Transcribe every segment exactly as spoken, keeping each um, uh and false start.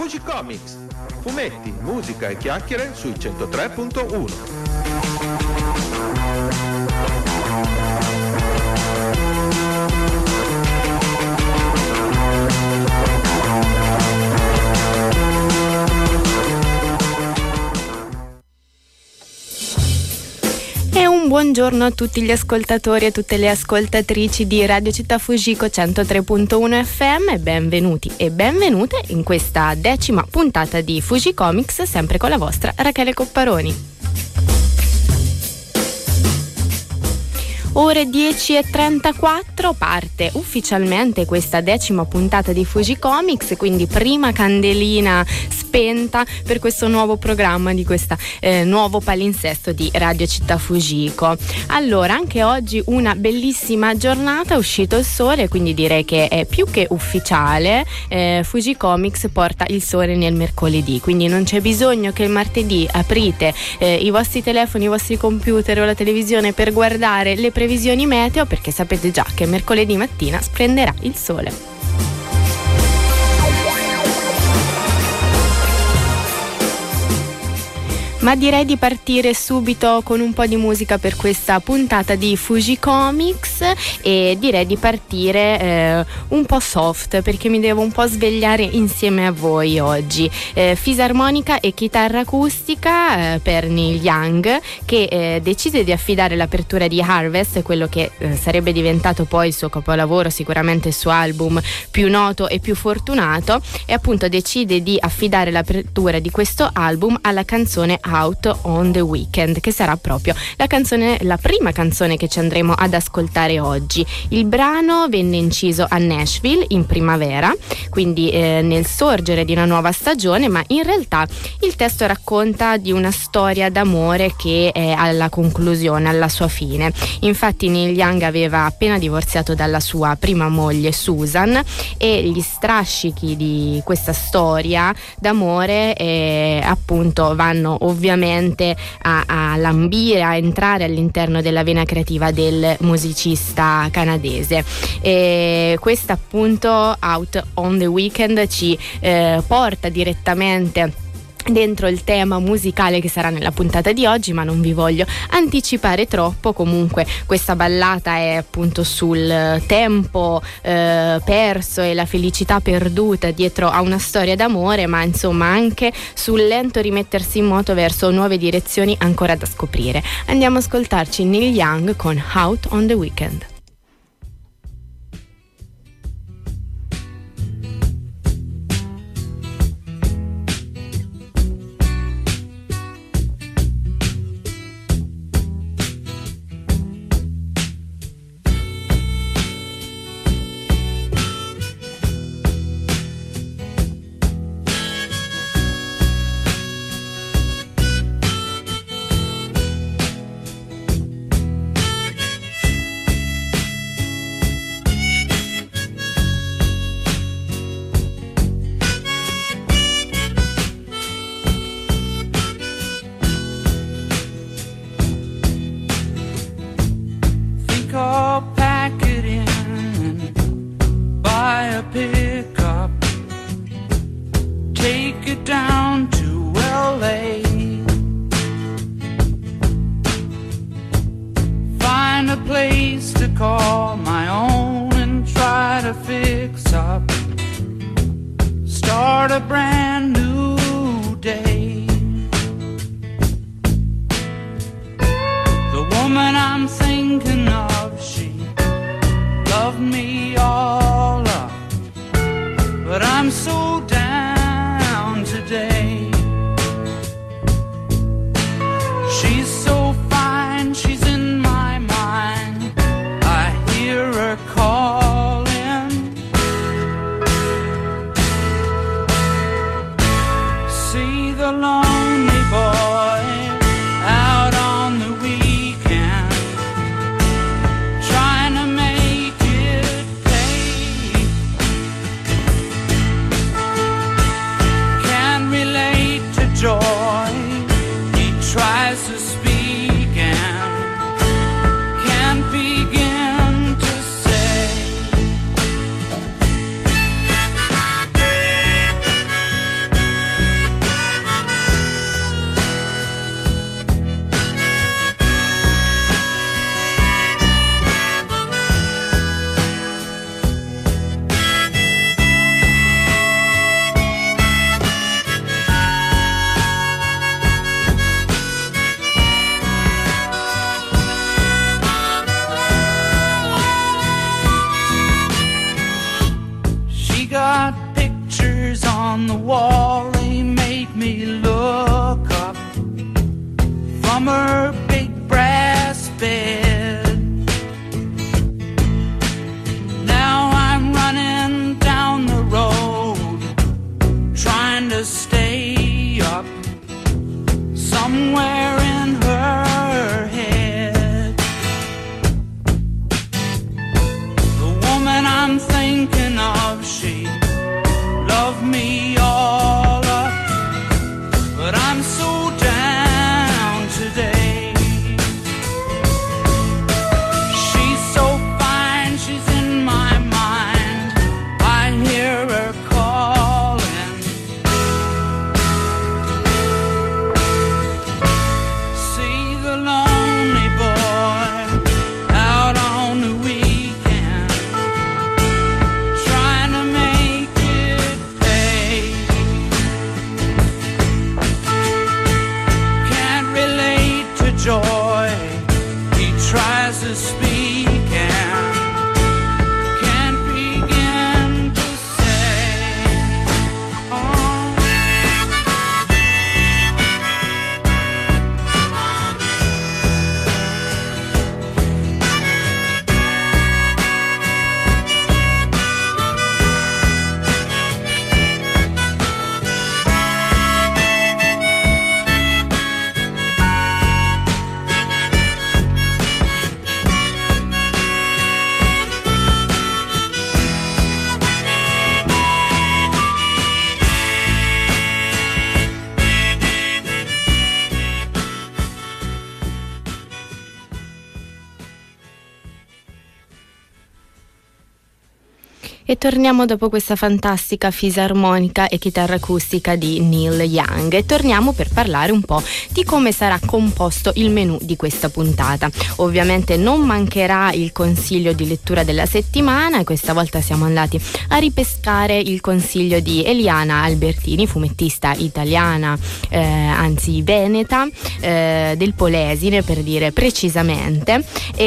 Fuji Comics. Fumetti, musica e chiacchiere sui centotré punto uno. E un buongiorno a tutti gli ascoltatori e tutte le ascoltatrici di Radio Città Fujiko centotré punto uno F M. Benvenuti e benvenute in questa decima puntata di Fuji Comics, sempre con la vostra Rachele Copparoni. Ore dieci e trentaquattro parte ufficialmente questa decima puntata di Fuji Comics, quindi prima candelina spenta per questo nuovo programma di questo eh, nuovo palinsesto di Radio Città Fujiko. Allora, anche oggi una bellissima giornata, è uscito il sole, quindi direi che è più che ufficiale. eh, Fuji Comics porta il sole nel mercoledì, quindi non c'è bisogno che il martedì aprite eh, i vostri telefoni, i vostri computer o la televisione per guardare le previsioni meteo, perché sapete già che mercoledì mattina splenderà il sole. Ma direi di partire subito con un po' di musica per questa puntata di Fuji Comics, e direi di partire eh, un po' soft, perché mi devo un po' svegliare insieme a voi oggi. Eh, fisarmonica e chitarra acustica eh, per Neil Young, che eh, decide di affidare l'apertura di Harvest, quello che eh, sarebbe diventato poi il suo capolavoro, sicuramente il suo album più noto e più fortunato, e appunto decide di affidare l'apertura di questo album alla canzone Out on the Weekend, che sarà proprio la canzone, la prima canzone che ci andremo ad ascoltare oggi. Il brano venne inciso a Nashville in primavera, quindi eh, nel sorgere di una nuova stagione, ma in realtà il testo racconta di una storia d'amore che è alla conclusione, alla sua fine. Infatti Neil Young aveva appena divorziato dalla sua prima moglie Susan, e gli strascichi di questa storia d'amore eh, appunto vanno ovviamente ovviamente a, a lambire, a entrare all'interno della vena creativa del musicista canadese. E questa appunto Out on the Weekend ci eh, porta direttamente dentro il tema musicale che sarà nella puntata di oggi, ma non vi voglio anticipare troppo. Comunque questa ballata è appunto sul tempo eh, perso e la felicità perduta dietro a una storia d'amore, ma insomma anche sul lento rimettersi in moto verso nuove direzioni ancora da scoprire. Andiamo a ascoltarci Neil Young con Out on the Weekend. Calling E torniamo dopo questa fantastica fisarmonica e chitarra acustica di Neil Young e torniamo per parlare un po' di come sarà composto il menù di questa puntata. Ovviamente non mancherà il consiglio di lettura della settimana e questa volta siamo andati a ripescare il consiglio di Eliana Albertini, fumettista italiana, eh, anzi veneta, eh, del Polesine per dire precisamente,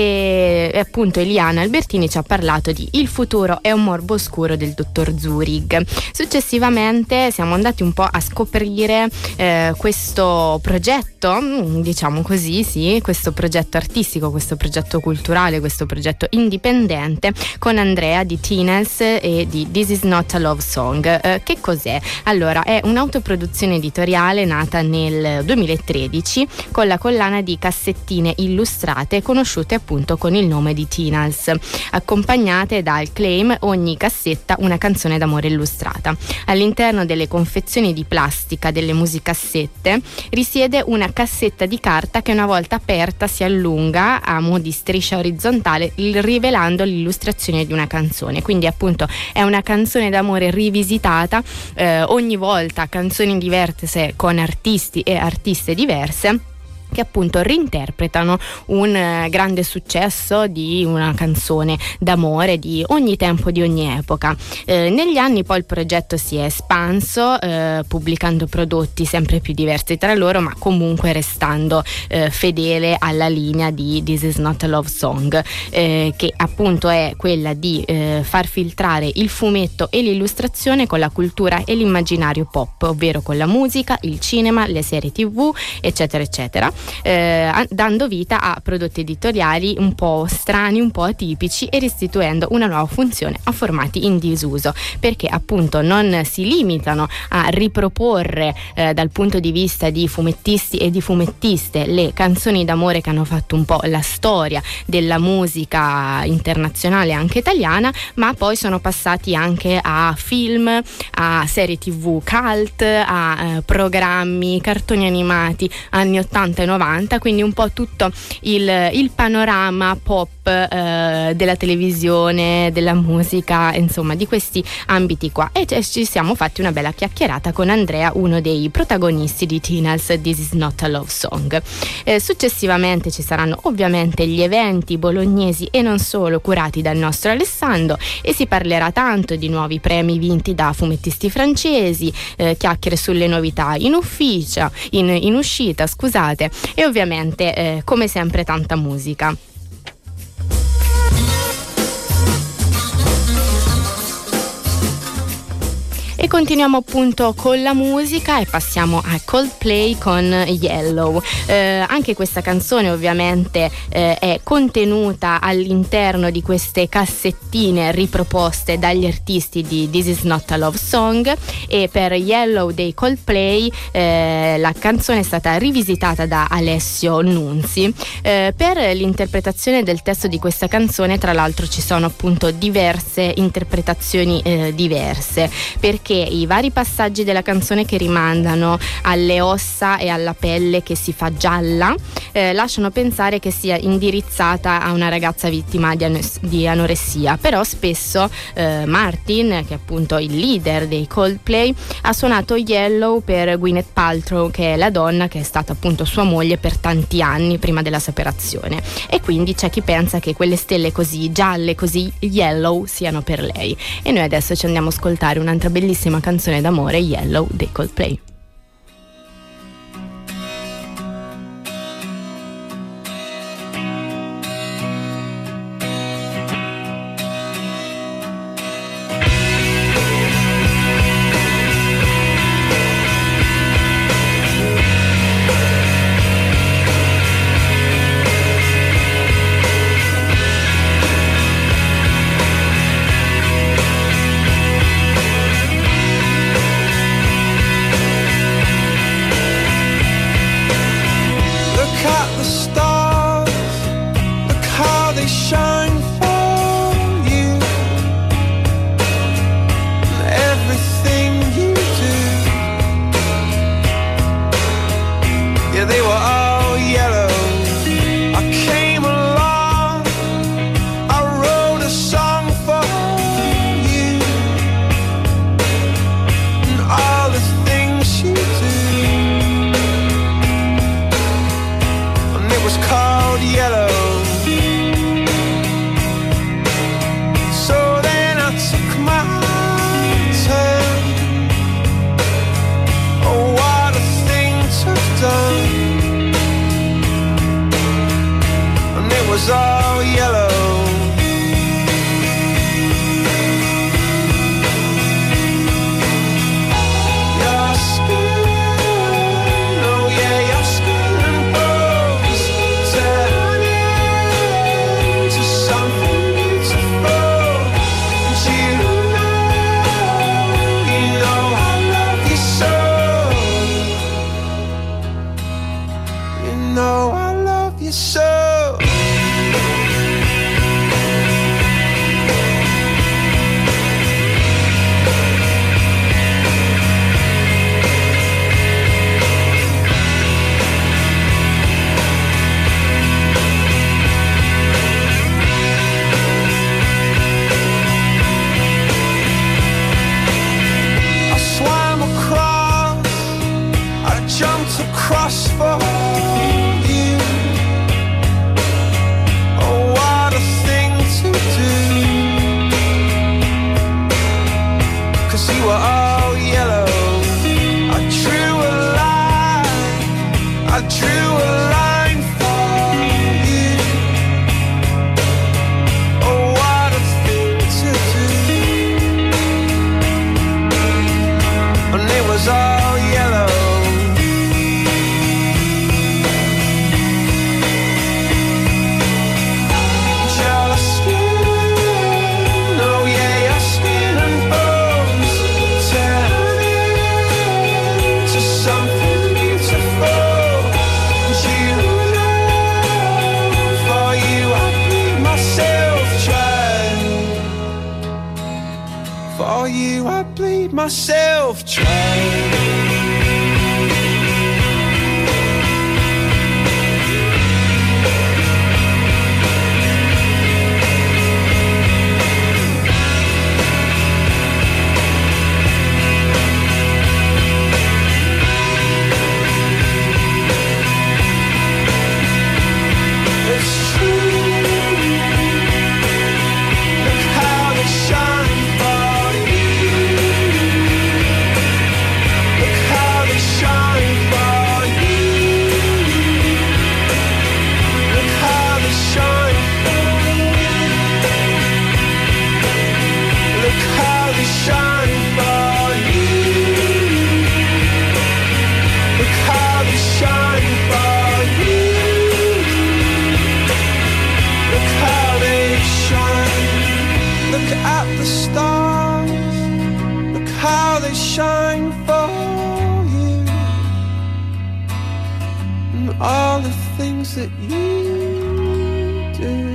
e, e appunto Eliana Albertini ci ha parlato di Il futuro è un morbo oscuro del dottor Zurich. Successivamente siamo andati un po' a scoprire eh, questo progetto, diciamo così, sì, questo progetto artistico, questo progetto culturale, questo progetto indipendente con Andrea di Tinels e di This Is Not a Love Song. Eh, che cos'è? Allora, è un'autoproduzione editoriale nata nel duemilatredici con la collana di cassettine illustrate conosciute appunto con il nome di Tinels, accompagnate dal claim ogni cassetta una canzone d'amore illustrata. All'interno delle confezioni di plastica delle musicassette risiede una cassetta di carta che una volta aperta si allunga a mo' di striscia orizzontale rivelando l'illustrazione di una canzone. Quindi appunto è una canzone d'amore rivisitata, eh, ogni volta canzoni diverse con artisti e artiste diverse che appunto reinterpretano un eh, grande successo di una canzone d'amore di ogni tempo, di ogni epoca. Eh, negli anni poi il progetto si è espanso, eh, pubblicando prodotti sempre più diversi tra loro, ma comunque restando eh, fedele alla linea di This Is Not a Love Song, eh, che appunto è quella di eh, far filtrare il fumetto e l'illustrazione con la cultura e l'immaginario pop, ovvero con la musica, il cinema, le serie tv, eccetera eccetera. Eh, dando vita a prodotti editoriali un po' strani, un po' atipici e restituendo una nuova funzione a formati in disuso, perché appunto non si limitano a riproporre eh, dal punto di vista di fumettisti e di fumettiste le canzoni d'amore che hanno fatto un po' la storia della musica internazionale anche italiana, ma poi sono passati anche a film, a serie tv cult, a eh, programmi, cartoni animati anni ottanta e novanta, quindi un po' tutto il, il panorama pop eh, della televisione, della musica, insomma di questi ambiti qua, e cioè, ci siamo fatti una bella chiacchierata con Andrea, uno dei protagonisti di Tinels This Is Not a Love Song. Eh, successivamente ci saranno ovviamente gli eventi bolognesi e non solo curati dal nostro Alessandro e si parlerà tanto di nuovi premi vinti da fumettisti francesi, eh, chiacchiere sulle novità in ufficio, in, in uscita, scusate, e ovviamente eh, come sempre tanta musica. E continuiamo appunto con la musica e passiamo a Coldplay con Yellow. Eh, anche questa canzone ovviamente eh, è contenuta all'interno di queste cassettine riproposte dagli artisti di This Is Not a Love Song, e per Yellow dei Coldplay eh, la canzone è stata rivisitata da Alessio Nunzi. Eh, per l'interpretazione del testo di questa canzone tra l'altro ci sono appunto diverse interpretazioni eh, diverse, perché che i vari passaggi della canzone che rimandano alle ossa e alla pelle che si fa gialla eh, lasciano pensare che sia indirizzata a una ragazza vittima di, an- di anoressia, però spesso eh, Martin, che è appunto il leader dei Coldplay, ha suonato Yellow per Gwyneth Paltrow, che è la donna che è stata appunto sua moglie per tanti anni prima della separazione, e quindi c'è chi pensa che quelle stelle così gialle, così yellow siano per lei. E noi adesso ci andiamo a ascoltare un'altra bellissima canzone d'amore, Yellow dei Coldplay. Yellow do, 'cause you were all yellow. I drew a line, I drew a line for you. Oh, what a thing to do. And it was all yellow. For you I bleed myself dry. Shine for you, and all the things that you do.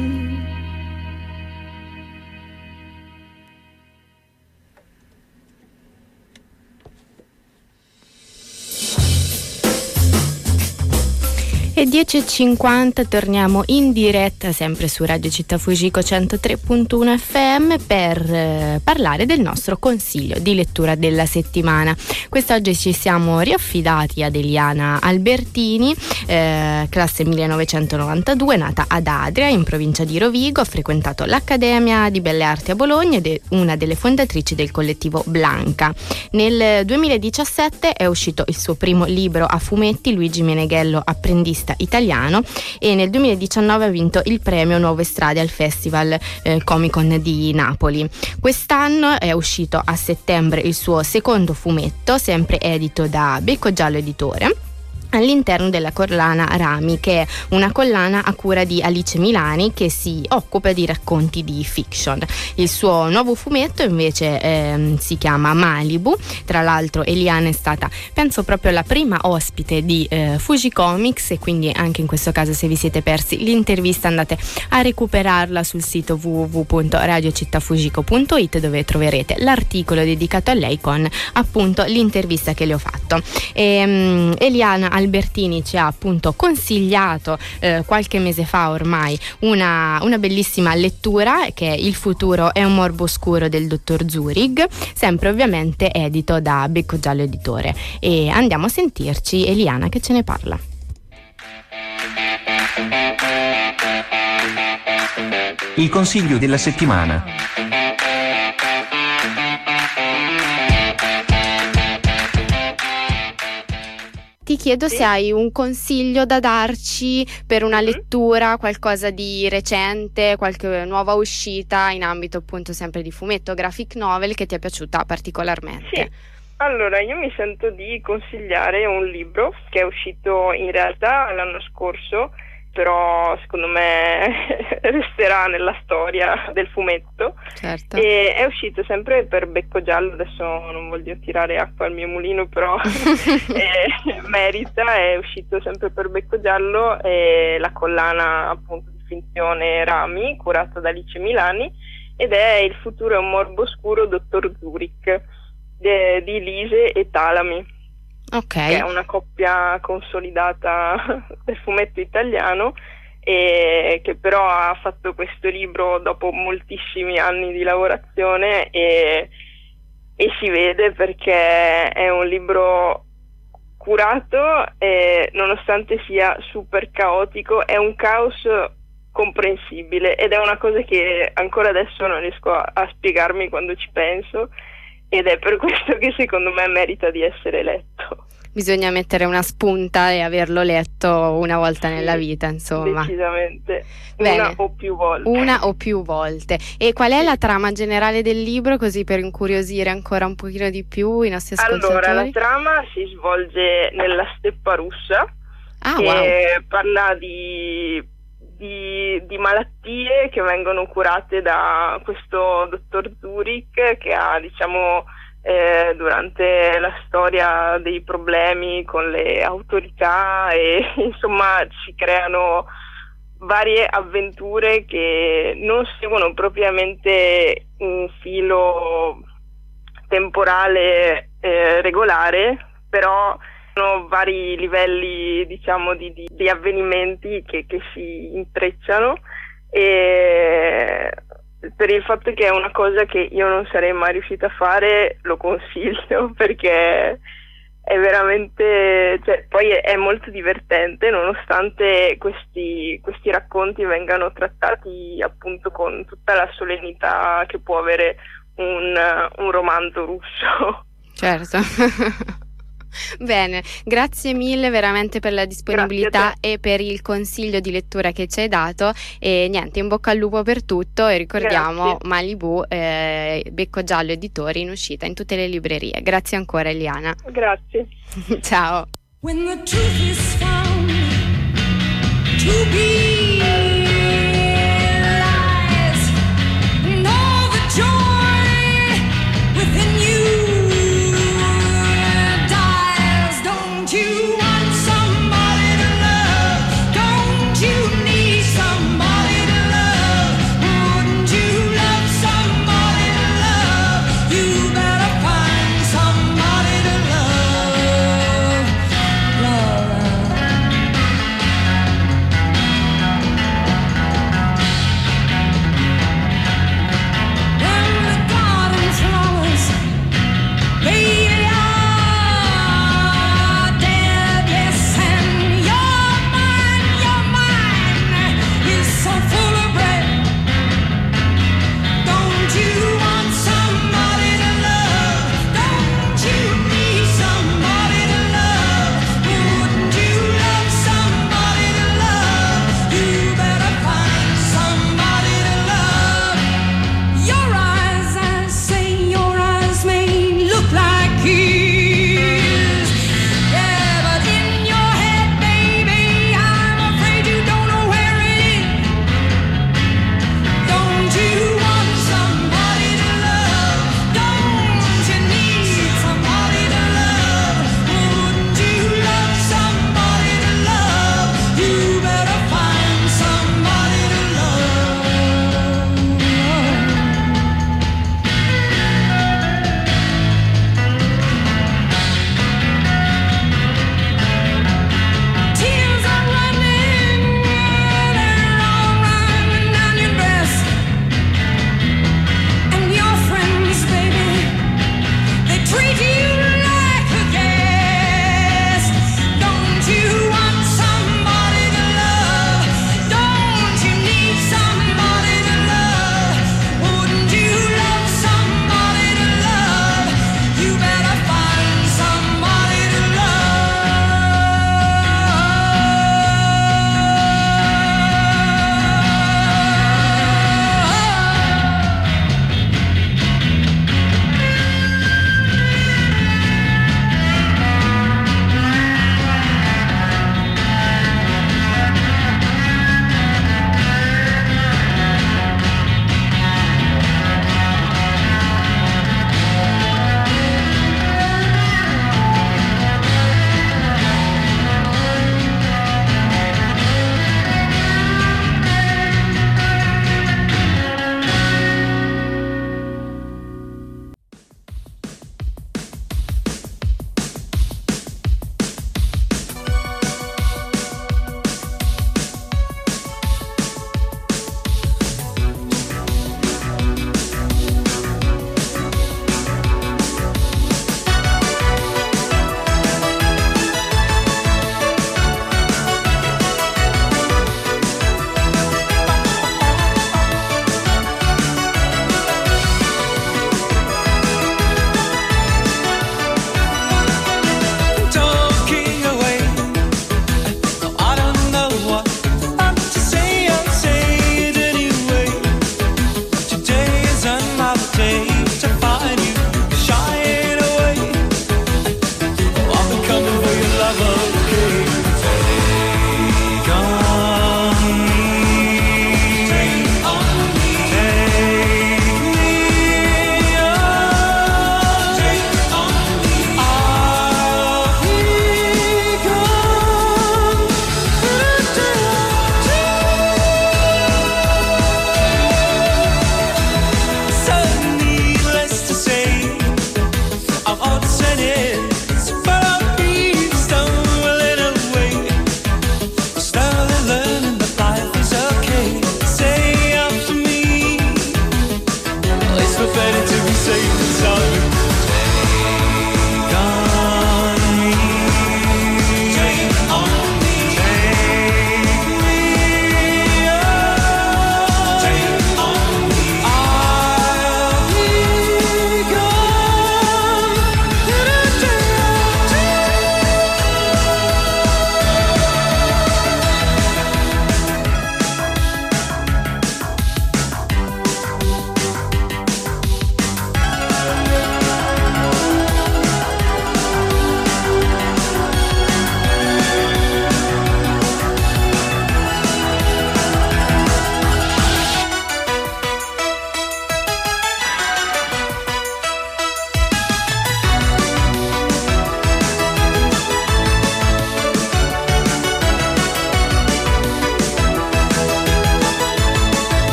E dieci e cinquanta torniamo in diretta sempre su Radio Città Fujiko centotré virgola uno F M per eh, parlare del nostro consiglio di lettura della settimana. Quest'oggi ci siamo riaffidati ad Eliana Albertini, eh, classe millenovecentonovantadue, nata ad Adria in provincia di Rovigo, ha frequentato l'Accademia di Belle Arti a Bologna ed è una delle fondatrici del collettivo Blanca. Nel duemiladiciassette è uscito il suo primo libro a fumetti, Luigi Meneghello, apprendista italiano, e nel duemiladiciannove ha vinto il premio Nuove Strade al Festival eh, Comic Con di Napoli. Quest'anno è uscito a settembre il suo secondo fumetto, sempre edito da Becco Giallo Editore, all'interno della collana Rami, che è una collana a cura di Alice Milani che si occupa di racconti di fiction. Il suo nuovo fumetto invece ehm, si chiama Malibu. Tra l'altro Eliana è stata, penso, proprio la prima ospite di eh, Fuji Comics, e quindi anche in questo caso, se vi siete persi l'intervista, andate a recuperarla sul sito w w w punto radio città fujiko punto it, dove troverete l'articolo dedicato a lei con appunto l'intervista che le ho fatto. E, um, Eliana Albertini ci ha appunto consigliato eh, qualche mese fa ormai una, una bellissima lettura, che è Il futuro è un morbo oscuro del dottor Zurich, sempre ovviamente edito da Becco Giallo Editore. E andiamo a sentirci Eliana che ce ne parla. Il consiglio della settimana. Ti chiedo sì. se hai un consiglio da darci per una lettura, qualcosa di recente, qualche nuova uscita in ambito appunto sempre di fumetto, graphic novel, che ti è piaciuta particolarmente. Sì. Allora, io mi sento di consigliare un libro che è uscito in realtà l'anno scorso, però secondo me resterà nella storia del fumetto. Certo. E è uscito sempre per Becco Giallo, adesso non voglio tirare acqua al mio mulino, però eh, merita, è uscito sempre per Becco Giallo, e la collana appunto di finzione Rami, curata da Alice Milani, ed è Il futuro è un morbo oscuro, dottor Zurich, de, di Lise e Talami. Okay. Che è una coppia consolidata del fumetto italiano, e che però ha fatto questo libro dopo moltissimi anni di lavorazione, e, e si vede perché è un libro curato, e nonostante sia super caotico, è un caos comprensibile, ed è una cosa che ancora adesso non riesco a, a spiegarmi quando ci penso, ed è per questo che secondo me merita di essere letto. Bisogna mettere una spunta e averlo letto una volta Sì, nella vita, insomma. Decisamente. Bene. Una o più volte. Una o più volte. E qual è la trama generale del libro, così per incuriosire ancora un pochino di più i nostri ascoltatori? Allora, la trama si svolge nella steppa russa, Ah, e wow. parla di, di, di malattie che vengono curate da questo dottor Zurich, che ha, diciamo, eh, durante la storia dei problemi con le autorità, e insomma si creano varie avventure che non seguono propriamente un filo temporale eh, regolare, però sono vari livelli, diciamo, di, di, di avvenimenti che, che si intrecciano, e per il fatto che è una cosa che io non sarei mai riuscita a fare, lo consiglio, perché è veramente, cioè, poi è, è molto divertente, nonostante questi, questi racconti vengano trattati appunto con tutta la solennità che può avere un, un romanzo russo. Certo. Bene, grazie mille veramente per la disponibilità e per il consiglio di lettura che ci hai dato, e niente, in bocca al lupo per tutto, e ricordiamo Grazie. Malibu, eh, Becco Giallo Editori, in uscita in tutte le librerie. Grazie ancora, Eliana. Grazie. Ciao. When the truth is found to be lies, and all the joy within you dies. Don't you want somebody to love? Don't you need somebody to love? Wouldn't you love somebody to love? You better find somebody to love. Love.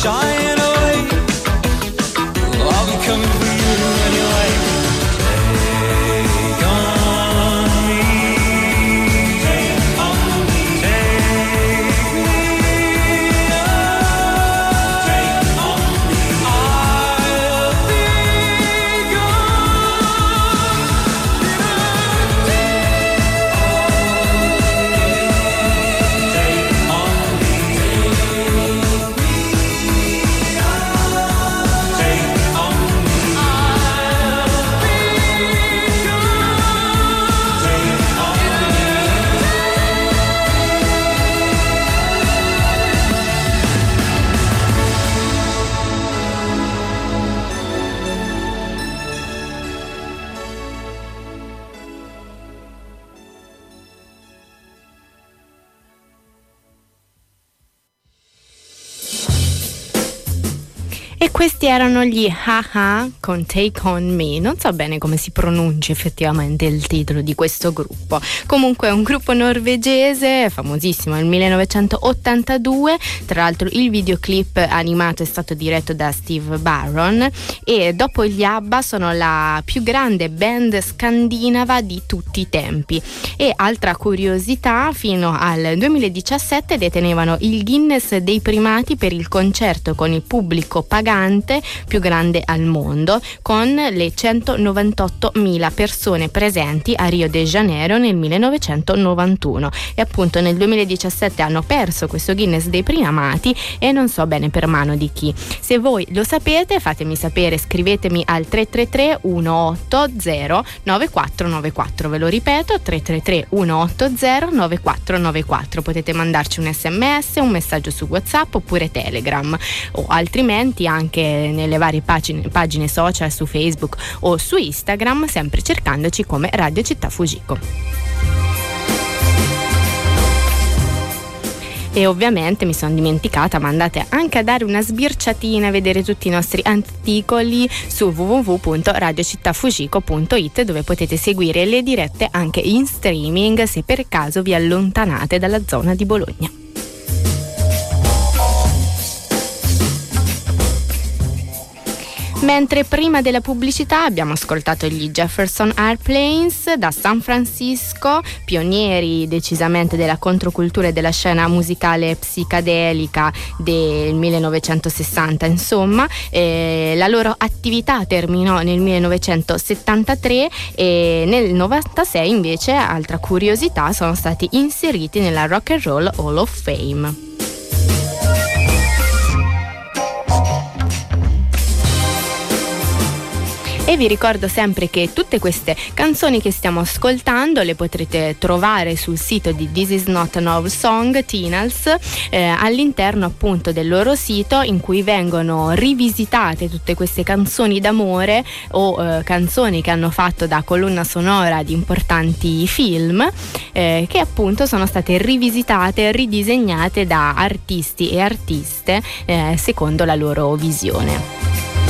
dying away. I'll be coming for you anyway. Take on me, take on me, take me on, take on me. I'll be gone. Take on me, take me on, take on me. I'll be gone. Take on me. E questi erano gli Ha-Ha con Take On Me. Non so bene come si pronunci effettivamente il titolo di questo gruppo. Comunque è un gruppo norvegese, famosissimo nel millenovecentottantadue. Tra l'altro il videoclip animato è stato diretto da Steve Barron, e dopo gli ABBA sono la più grande band scandinava di tutti i tempi. E altra curiosità, fino al duemiladiciassette detenevano il Guinness dei primati per il concerto con il pubblico pagante più grande al mondo, con le centonovantottomila persone presenti a Rio de Janeiro nel millenovecentonovantuno. E appunto nel duemiladiciassette hanno perso questo Guinness dei primati, e non so bene per mano di chi. Se voi lo sapete, fatemi sapere, scrivetemi al tre tre tre uno otto zero nove quattro nove quattro. Ve lo ripeto, tre tre tre uno otto zero nove quattro nove quattro. Potete mandarci un sms, un messaggio su WhatsApp oppure Telegram, o altrimenti anche nelle varie pagine, pagine social su Facebook o su Instagram, sempre cercandoci come Radio Città Fujiko. E ovviamente mi sono dimenticata, ma andate anche a dare una sbirciatina a vedere tutti i nostri articoli su w w w punto radio città fujiko punto i t, dove potete seguire le dirette anche in streaming se per caso vi allontanate dalla zona di Bologna. Mentre prima della pubblicità abbiamo ascoltato gli Jefferson Airplanes da San Francisco, pionieri decisamente della controcultura e della scena musicale psichedelica del millenovecentosessanta, insomma. Eh, la loro attività terminò nel millenovecentosettantatré, e nel novantasei invece, altra curiosità, sono stati inseriti nella Rock and Roll Hall of Fame. E vi ricordo sempre che tutte queste canzoni che stiamo ascoltando le potrete trovare sul sito di This Is Not a Love Song, Tinals, eh, all'interno appunto del loro sito, in cui vengono rivisitate tutte queste canzoni d'amore o eh, canzoni che hanno fatto da colonna sonora di importanti film, eh, che appunto sono state rivisitate e ridisegnate da artisti e artiste eh, secondo la loro visione.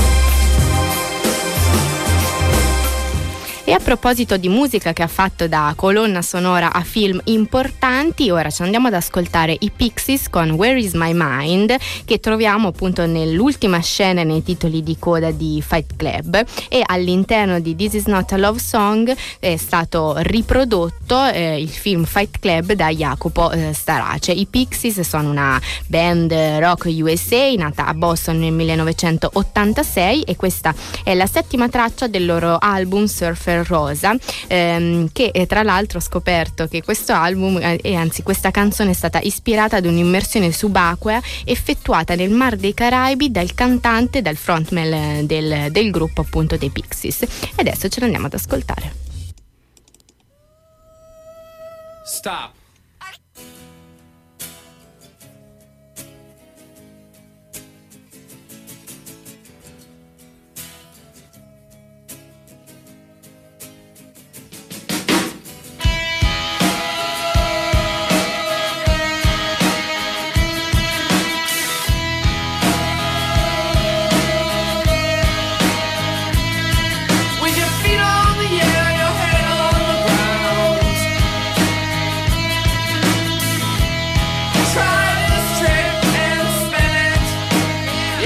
E a proposito di musica che ha fatto da colonna sonora a film importanti, ora ci andiamo ad ascoltare i Pixies con Where Is My Mind, che troviamo appunto nell'ultima scena nei titoli di coda di Fight Club, e all'interno di This Is Not a Love Song è stato riprodotto eh, il film Fight Club da Jacopo eh, Starace. I Pixies sono una band rock U S A nata a Boston nel millenovecentottantasei, e questa è la settima traccia del loro album Surfer Rosa, ehm, che eh, tra l'altro ho scoperto che questo album eh, e anzi questa canzone è stata ispirata ad un'immersione subacquea effettuata nel Mar dei Caraibi dal cantante, dal frontman del, del gruppo appunto dei Pixies. E adesso ce l'andiamo ad ascoltare. Stop. With your feet on the air, your head on the ground. Try this trip and spin it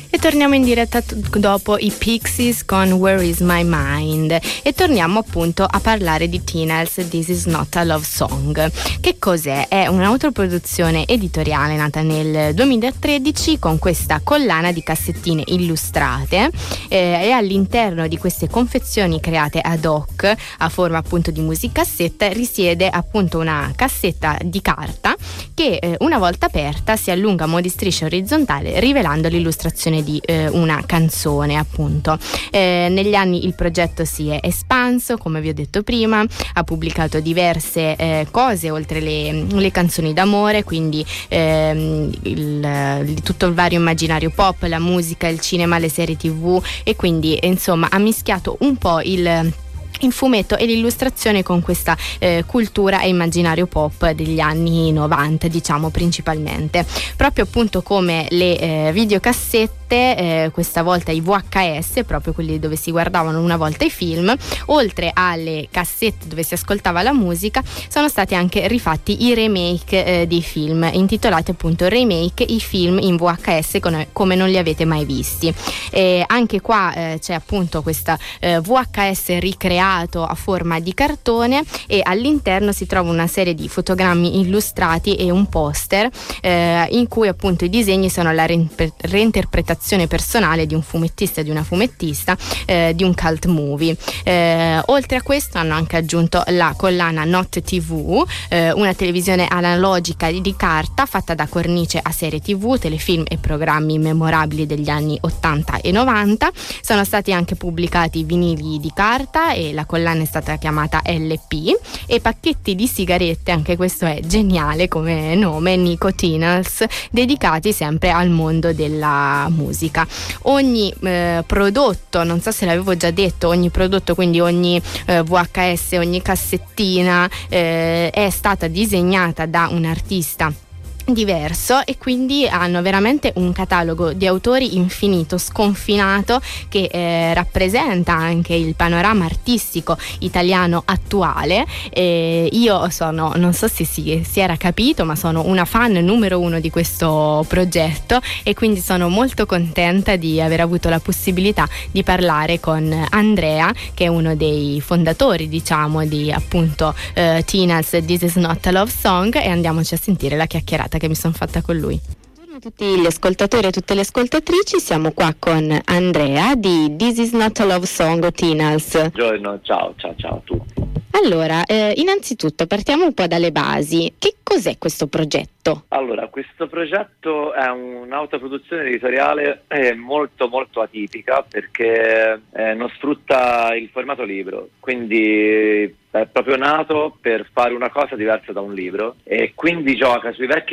E torniamo in diretta t- dopo i Pixies con Where Is My Mind e torniamo appunto a parlare di Tinel's This Is Not a Love Song. Che cos'è? È un'autoproduzione editoriale nata nel duemilatredici con questa collana di cassettine illustrate eh, e all'interno di queste confezioni create ad hoc a forma appunto di musicassetta risiede appunto una cassetta di carta che eh, una volta aperta si allunga a mo' di striscia orizzontale rivelando l'illustrazione di eh, una canzone appunto. Eh, negli anni il progetto si è espanso, come vi ho detto prima, ha pubblicato diverse eh, cose oltre le, le canzoni d'amore, quindi ehm, il, il, tutto il vario immaginario pop, la musica, il cinema, le serie tv e quindi insomma ha mischiato un po' il il fumetto e l'illustrazione con questa eh, cultura e immaginario pop degli anni novanta, diciamo principalmente. Proprio appunto come le eh, videocassette, eh, questa volta i V H S, proprio quelli dove si guardavano una volta i film, oltre alle cassette dove si ascoltava la musica, sono stati anche rifatti i remake eh, dei film, intitolati appunto Remake, i film in V H S con, come non li avete mai visti. E anche qua eh, c'è appunto questa eh, V H S ricreata a forma di cartone e all'interno si trova una serie di fotogrammi illustrati e un poster eh, in cui appunto i disegni sono la re- reinterpretazione personale di un fumettista e di una fumettista eh, di un cult movie. Eh, oltre a questo hanno anche aggiunto la collana Not T V, eh, una televisione analogica di carta fatta da cornice a serie tv, telefilm e programmi memorabili degli anni ottanta e novanta. Sono stati anche pubblicati vinili di carta e la collana è stata chiamata L P e pacchetti di sigarette, anche questo è geniale come nome, Nicotinals, dedicati sempre al mondo della musica. Ogni eh, prodotto, non so se l'avevo già detto, ogni prodotto, quindi ogni eh, V H S, ogni cassettina eh, è stata disegnata da un artista diverso e quindi hanno veramente un catalogo di autori infinito, sconfinato, che eh, rappresenta anche il panorama artistico italiano attuale. E io sono, non so se si, si era capito, ma sono una fan numero uno di questo progetto e quindi sono molto contenta di aver avuto la possibilità di parlare con Andrea, che è uno dei fondatori, diciamo, di appunto eh, Tinel's This Is Not a Love Song, e andiamoci a sentire la chiacchierata che mi sono fatta con lui. Buongiorno a tutti gli ascoltatori e tutte le ascoltatrici, siamo qua con Andrea di This Is Not a Love Song Tinel's. Buongiorno, ciao, ciao, ciao a tutti. Allora, eh, innanzitutto partiamo un po' dalle basi. Che cos'è questo progetto? Allora, questo progetto è un'autoproduzione editoriale eh, molto molto atipica perché eh, non sfrutta il formato libro, quindi è proprio nato per fare una cosa diversa da un libro e quindi gioca sui vecchi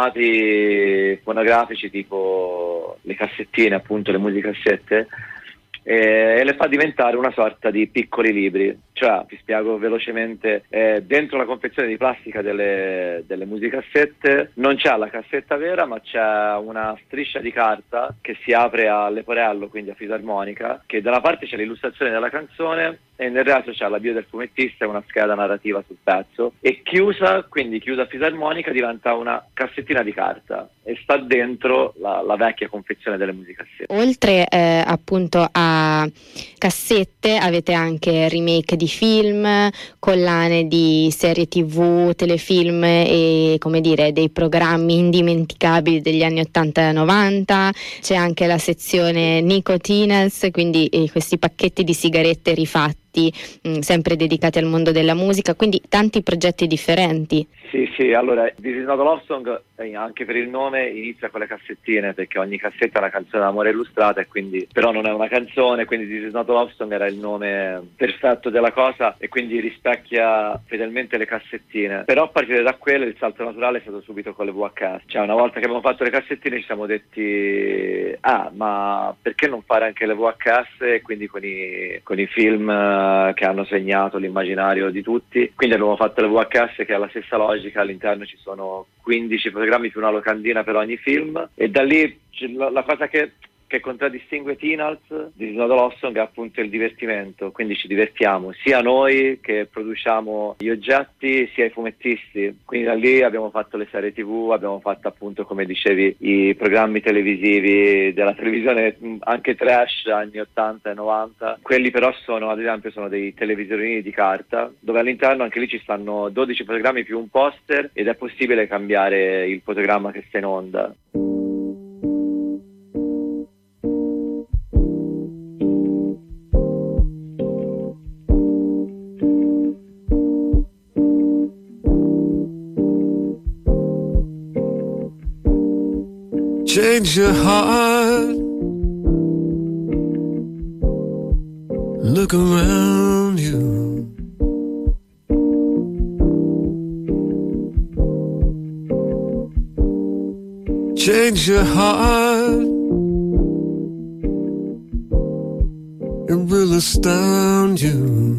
formati fonografici tipo le cassettine, appunto le musicassette, e le fa diventare una sorta di piccoli libri. Cioè, vi spiego velocemente, eh, dentro la confezione di plastica delle, delle musicassette non c'è la cassetta vera, ma c'è una striscia di carta che si apre a leporello, quindi a fisarmonica, che da una parte c'è l'illustrazione della canzone e nel resto c'è la bio del fumettista e una scheda narrativa sul pezzo, e chiusa, quindi chiusa a fisarmonica, diventa una cassettina di carta e sta dentro la, la vecchia confezione delle musicassette. Oltre eh, appunto a cassette avete anche remake di film, collane di serie tv, telefilm e, come dire, dei programmi indimenticabili degli anni ottanta e novanta. C'è anche la sezione Nicotinals, quindi eh, questi pacchetti di sigarette rifatti mh, sempre dedicati al mondo della musica, quindi tanti progetti differenti. Sì, sì, allora This Is Not a Love Song, eh, anche per il nome, inizia con le cassettine, perché ogni cassetta è una canzone d'amore illustrata, e quindi però non è una canzone, quindi This Is Not a Love Song era il nome perfetto della cosa e quindi rispecchia fedelmente le cassettine. Però a partire da quello il salto naturale è stato subito con le V H S. Cioè, una volta che abbiamo fatto le cassettine ci siamo detti ah, ma perché non fare anche le V H S, e quindi con i, con i film eh, che hanno segnato l'immaginario di tutti. Quindi abbiamo fatto le V H S, che ha la stessa logica, all'interno ci sono quindici programmi più una locandina per ogni film, e da lì la, la cosa che che contraddistingue Teen Arts di Snodo Lawson, che è appunto il divertimento, quindi ci divertiamo sia noi che produciamo gli oggetti sia i fumettisti, quindi da lì abbiamo fatto le serie tv, abbiamo fatto appunto, come dicevi, i programmi televisivi della televisione anche trash anni ottanta e novanta. Quelli però sono, ad esempio, sono dei televisorini di carta dove all'interno anche lì ci stanno dodici fotogrammi più un poster ed è possibile cambiare il fotogramma che sta in onda. Change your heart. Look around you. Change your heart. It will astound you.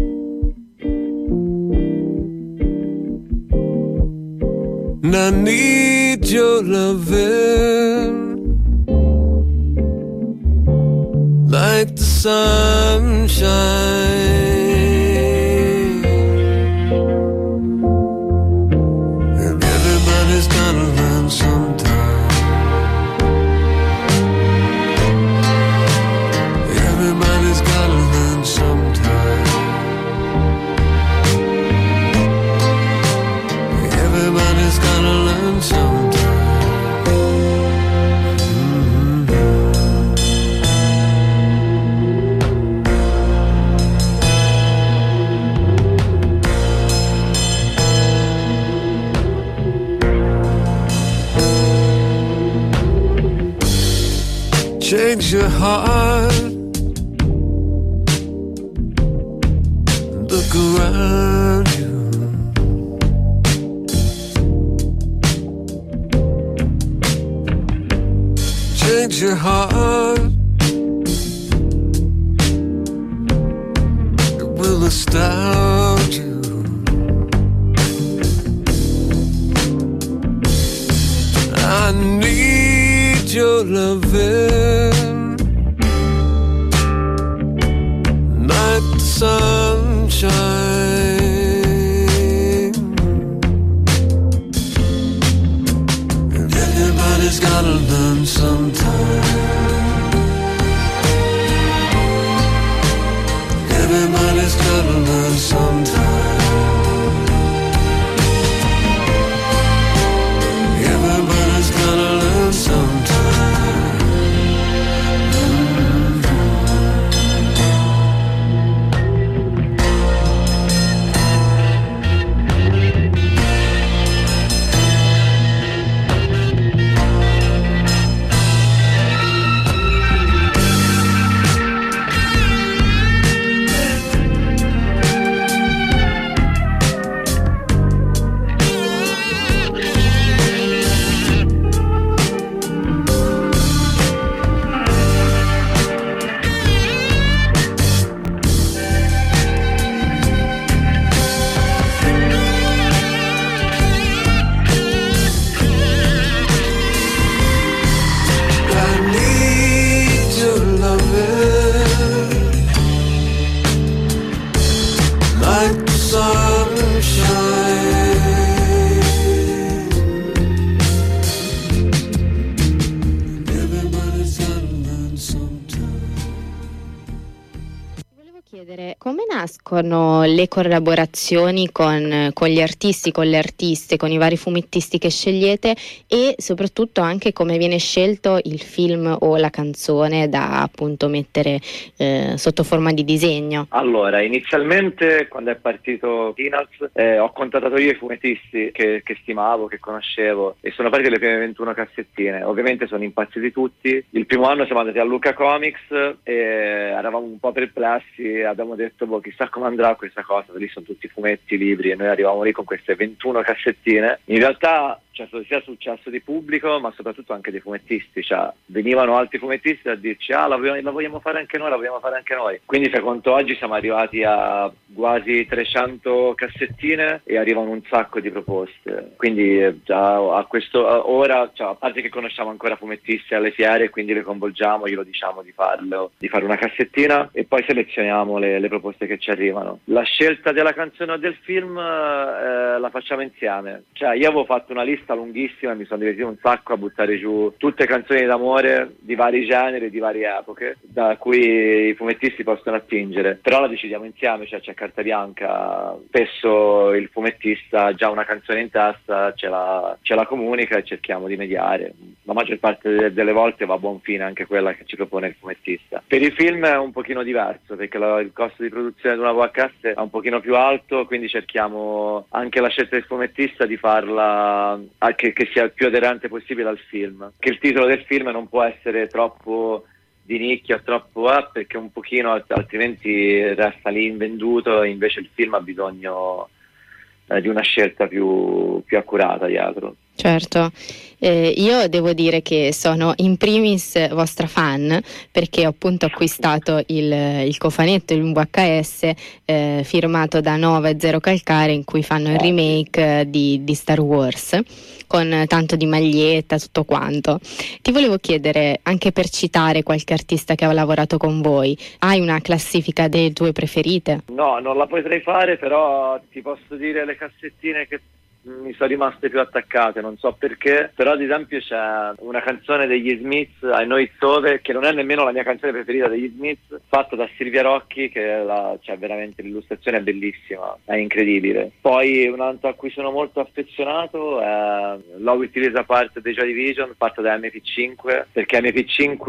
And I need your loving like the sunshine. And everybody's gotta learn sometime. Everybody's gotta learn sometime. Everybody's gotta learn sometime. Change your heart. Look around you. Change your heart. It will astound you. I need your loving like the sunshine. And everybody's gotta learn sometime. Everybody's gotta learn sometime. Everybody's gotta learn sometime. Come nascono le collaborazioni con, con gli artisti, con le artiste, con i vari fumettisti che scegliete e soprattutto anche come viene scelto il film o la canzone da appunto mettere eh, sotto forma di disegno? Allora, inizialmente quando è partito Teen Arts eh, ho contattato io i fumettisti che, che stimavo, che conoscevo e sono partite le prime ventuno cassettine. Ovviamente sono impazziti tutti. Il primo anno siamo andati a Luca Comics e eravamo un po' perplessi, abbiamo detto boh, chissà come andrà questa cosa, lì sono tutti fumetti, libri e noi arrivavamo lì con queste ventuno cassettine. In realtà c'è stato sia successo di pubblico, ma soprattutto anche dei fumettisti, cioè venivano altri fumettisti a dirci ah la vogliamo, la vogliamo fare anche noi, la vogliamo fare anche noi. Quindi fai conto, oggi siamo arrivati a quasi trecento cassettine e arrivano un sacco di proposte. Quindi già a questo a ora, cioè, a parte che conosciamo ancora fumettisti alle fiere, quindi le coinvolgiamo, glielo diciamo di farlo, di fare una cassettina e poi selezioniamo le, le proposte che ci arrivano. La scelta della canzone o del film eh, la facciamo insieme. Cioè io avevo fatto una lista lunghissima e mi sono divertito un sacco a buttare giù tutte canzoni d'amore di vari generi, di varie epoche, da cui i fumettisti possono attingere, però la decidiamo insieme, cioè c'è carta bianca, spesso il fumettista ha già una canzone in testa, ce la, ce la comunica e cerchiamo di mediare. La maggior parte de- delle volte va a buon fine anche quella che ci propone il fumettista. Per i film è un pochino diverso, perché la, il costo di produzione di una V H S è un pochino più alto, quindi cerchiamo anche la scelta del fumettista di farla anche che sia il più aderente possibile al film, che il titolo del film non può essere troppo di nicchia, troppo up, perché un pochino altrimenti resta lì invenduto, e invece il film ha bisogno eh, di una scelta più, più accurata dietro. Certo, eh, io devo dire che sono in primis vostra fan, perché ho appunto acquistato il, il cofanetto in V H S eh, firmato da Nova e Zero Calcare, in cui fanno il remake eh, di, di Star Wars, con tanto di maglietta, tutto quanto. Ti volevo chiedere, anche per citare qualche artista che ha lavorato con voi, hai una classifica delle tue preferite? No, non la potrei fare, però ti posso dire le cassettine che mi sono rimaste più attaccate, non so perché, però ad esempio c'è una canzone degli Smiths, I Know It's Over, che non è nemmeno la mia canzone preferita degli Smiths, fatta da Silvia Rocchi, che la, cioè veramente l'illustrazione è bellissima, è incredibile. Poi un altro a cui sono molto affezionato è Love Will Tear Us Apart dei Joy Division, fatta da M P cinque, perché M P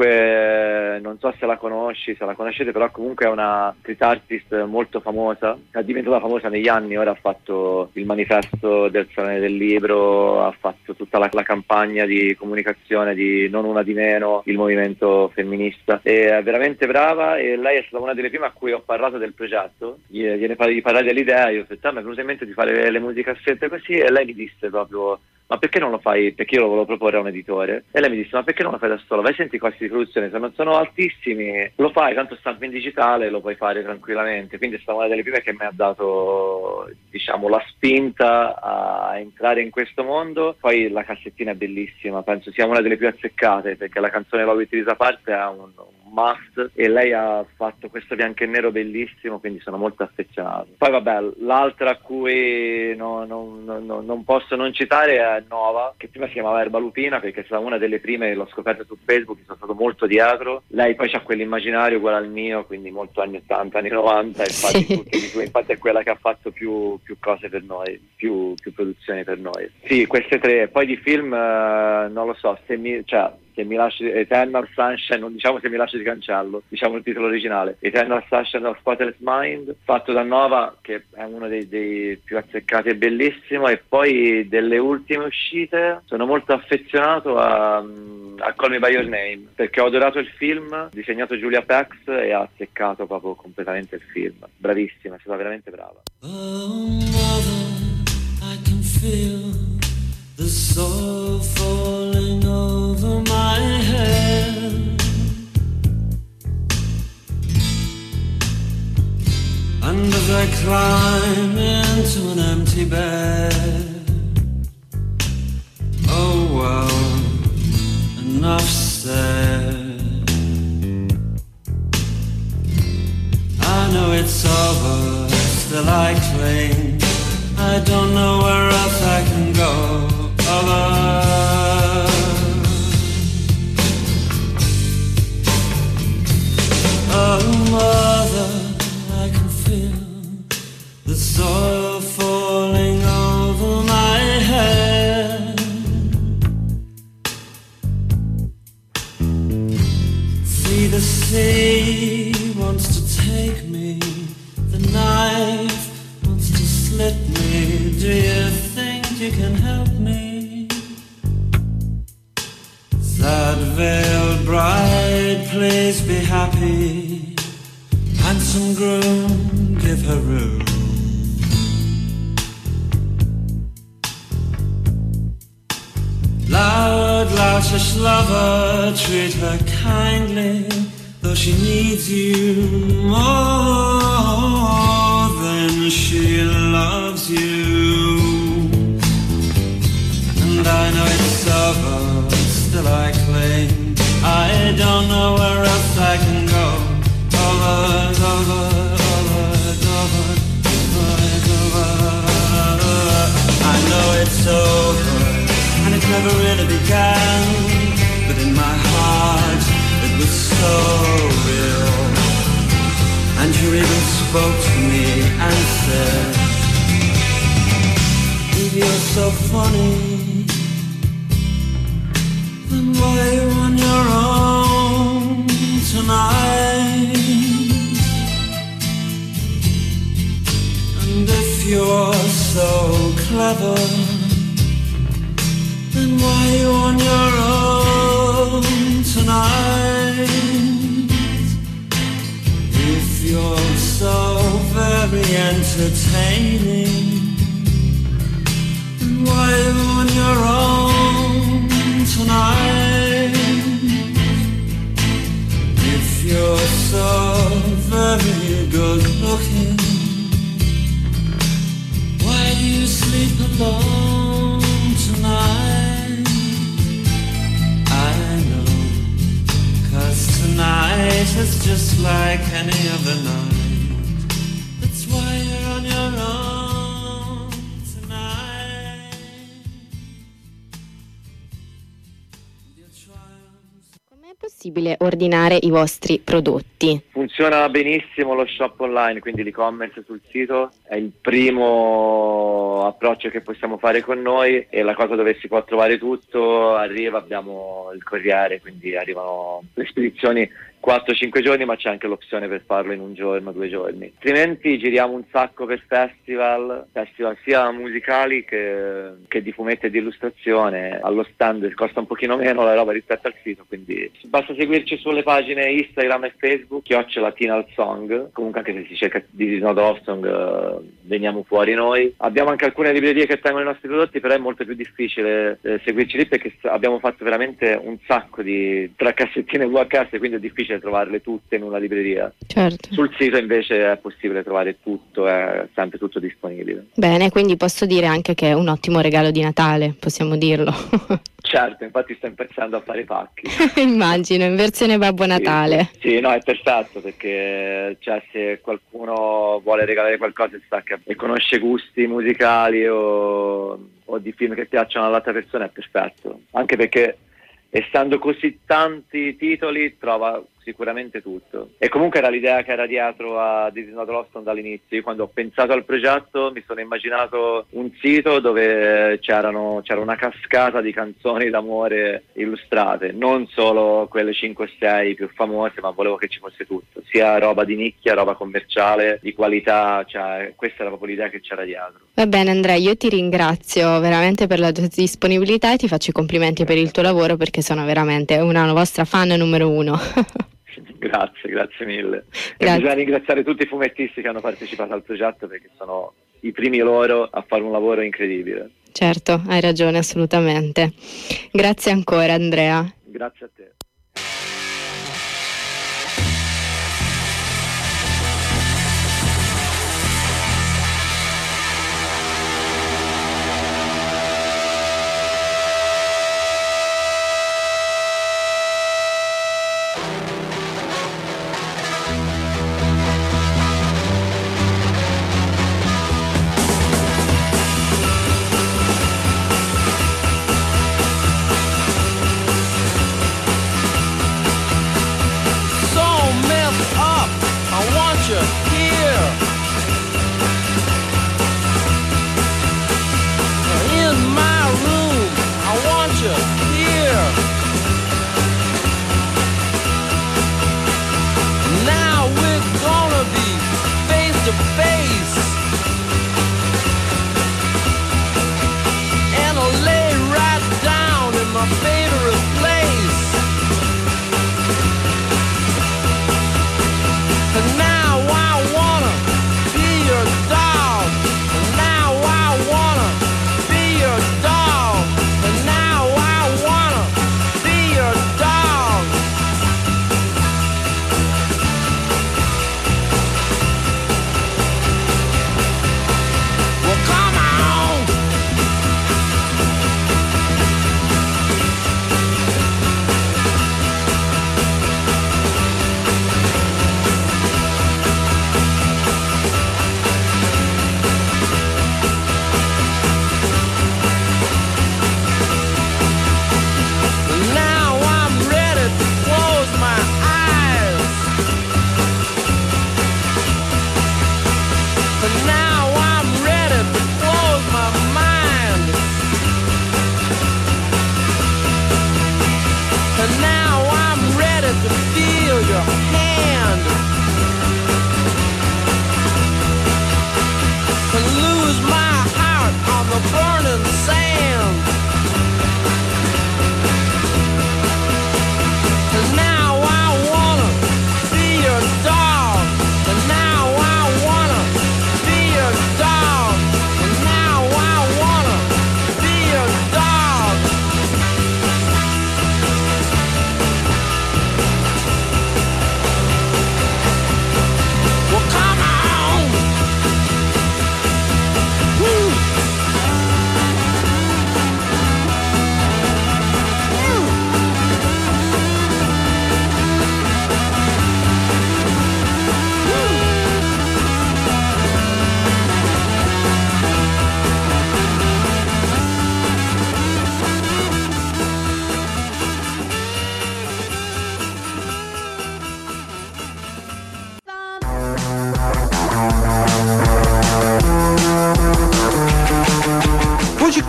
cinque non so se la conosci, se la conoscete, però comunque è una street artist molto famosa, è diventata famosa negli anni, ora ha fatto il manifesto del Salone del Libro, ha fatto tutta la, la campagna di comunicazione di Non Una di Meno, il movimento femminista, e è veramente brava, e lei è stata una delle prime a cui ho parlato del progetto, gliene parli di parlare dell'idea, io ho detto ah, mi è venuto in mente di fare le musicassette così, e lei mi disse proprio ma perché non lo fai, perché io lo volevo proporre a un editore, e lei mi disse ma perché non lo fai da solo, vai, senti i costi di produzione, se non sono altissimi lo fai, tanto stampa in digitale, lo puoi fare tranquillamente. Quindi è stata una delle prime che mi ha dato, diciamo, la spinta a entrare in questo mondo. Poi la cassettina è bellissima, penso sia una delle più azzeccate, perché la canzone Love It Is Apart ha un, un must, e lei ha fatto questo bianco e nero bellissimo, quindi sono molto affezionato. Poi vabbè, l'altra a cui no, no, no, no, non posso non citare è Nova, che prima si chiamava Erba Lupina, perché è stata una delle prime, l'ho scoperta su Facebook, mi sono stato molto dietro. Lei poi c'ha quell'immaginario uguale al mio, quindi molto anni ottanta, anni novanta, infatti, Sì. tutti, infatti è quella che ha fatto più, più cose per noi, più, più produzioni per noi. Sì, queste tre. Poi di film eh, non lo so, se mi, cioè se mi lasci Eternal Sunshine, non diciamo se mi lasci di cancello, diciamo il titolo originale, Eternal Sunshine of Spotless Mind, fatto da Nova, che è uno dei, dei più azzeccati e bellissimo. E poi delle ultime uscite sono molto affezionato a, a Call Me By Your Name, perché ho adorato il film, disegnato Julia Pex, e ha azzeccato proprio completamente il film. Bravissima, è stata veramente brava. Oh, mother, I can feel the soul falling over my head, and as I climb into an empty bed, oh well, enough said. I know it's over, still I cling, I don't know where else I can go. Oh, mother, I can feel the soil falling over my head. See, the sea wants to take me, the knife wants to slit me. Do you think you can help me? Sad veiled bride, please be happy. Handsome groom, give her room. Loud, luscious lover, treat her kindly, though she needs you more than she loves you. And I know it's over, still I cling. I don't know where else I can go. Over, over, over, over, over, over. I know it's over, and it never really began, but in my heart it was so real. And you even spoke to me and said, if you're so funny, then why are you on your own tonight? And if you're so clever, then why are you on your own tonight? If you're so very entertaining, then why are you on your own tonight? If you're so very good looking, why do you sleep alone tonight? I know, 'cause tonight is just like any other night. That's why you're on your own tonight. With your triumphs. Com'è possibile ordinare i vostri prodotti? Funziona benissimo lo shop online, quindi l'e-commerce sul sito è il primo approccio che possiamo fare con noi, e la cosa dove si può trovare tutto arriva, abbiamo il corriere, quindi arrivano le spedizioni quattro cinque giorni, ma c'è anche l'opzione per farlo in un giorno, due giorni. Altrimenti giriamo un sacco per festival, festival sia musicali che, che di fumetti e di illustrazione. Allo stand costa un pochino meno la roba rispetto al sito, quindi basta seguirci sulle pagine Instagram e Facebook, chiocciola Tinal Song. Comunque anche se si cerca This Is Not Love Song eh, veniamo fuori noi. Abbiamo anche alcune librerie che tengono i nostri prodotti, però è molto più difficile eh, seguirci lì, perché abbiamo fatto veramente un sacco di tra cassettine e V H S, quindi è difficile trovarle tutte in una libreria. Certo. Sul sito invece è possibile trovare tutto, è sempre tutto disponibile. Bene, quindi posso dire anche che è un ottimo regalo di Natale, possiamo dirlo. Certo, infatti sto pensando a fare pacchi. Immagino, in versione Babbo Natale. Sì, sì, no, è perfetto, perché cioè, se qualcuno vuole regalare qualcosa e sa che e conosce gusti musicali o, o di film che piacciono all'altra persona, è perfetto. Anche perché essendo così tanti titoli trova sicuramente tutto. E comunque era l'idea che era dietro a This Is Not Love Song dall'inizio. Io quando ho pensato al progetto mi sono immaginato un sito dove c'erano, c'era una cascata di canzoni d'amore illustrate, non solo quelle cinque o sei più famose, ma volevo che ci fosse tutto, sia roba di nicchia, roba commerciale, di qualità, cioè questa era proprio l'idea che c'era dietro. Va bene Andrea, io ti ringrazio veramente per la tua disponibilità e ti faccio i complimenti per il tuo lavoro, perché sono veramente una vostra fan numero uno. Grazie, grazie mille. Grazie. E bisogna ringraziare tutti i fumettisti che hanno partecipato al progetto, perché sono i primi loro a fare un lavoro incredibile. Certo, hai ragione, assolutamente. Grazie ancora Andrea. Grazie a te.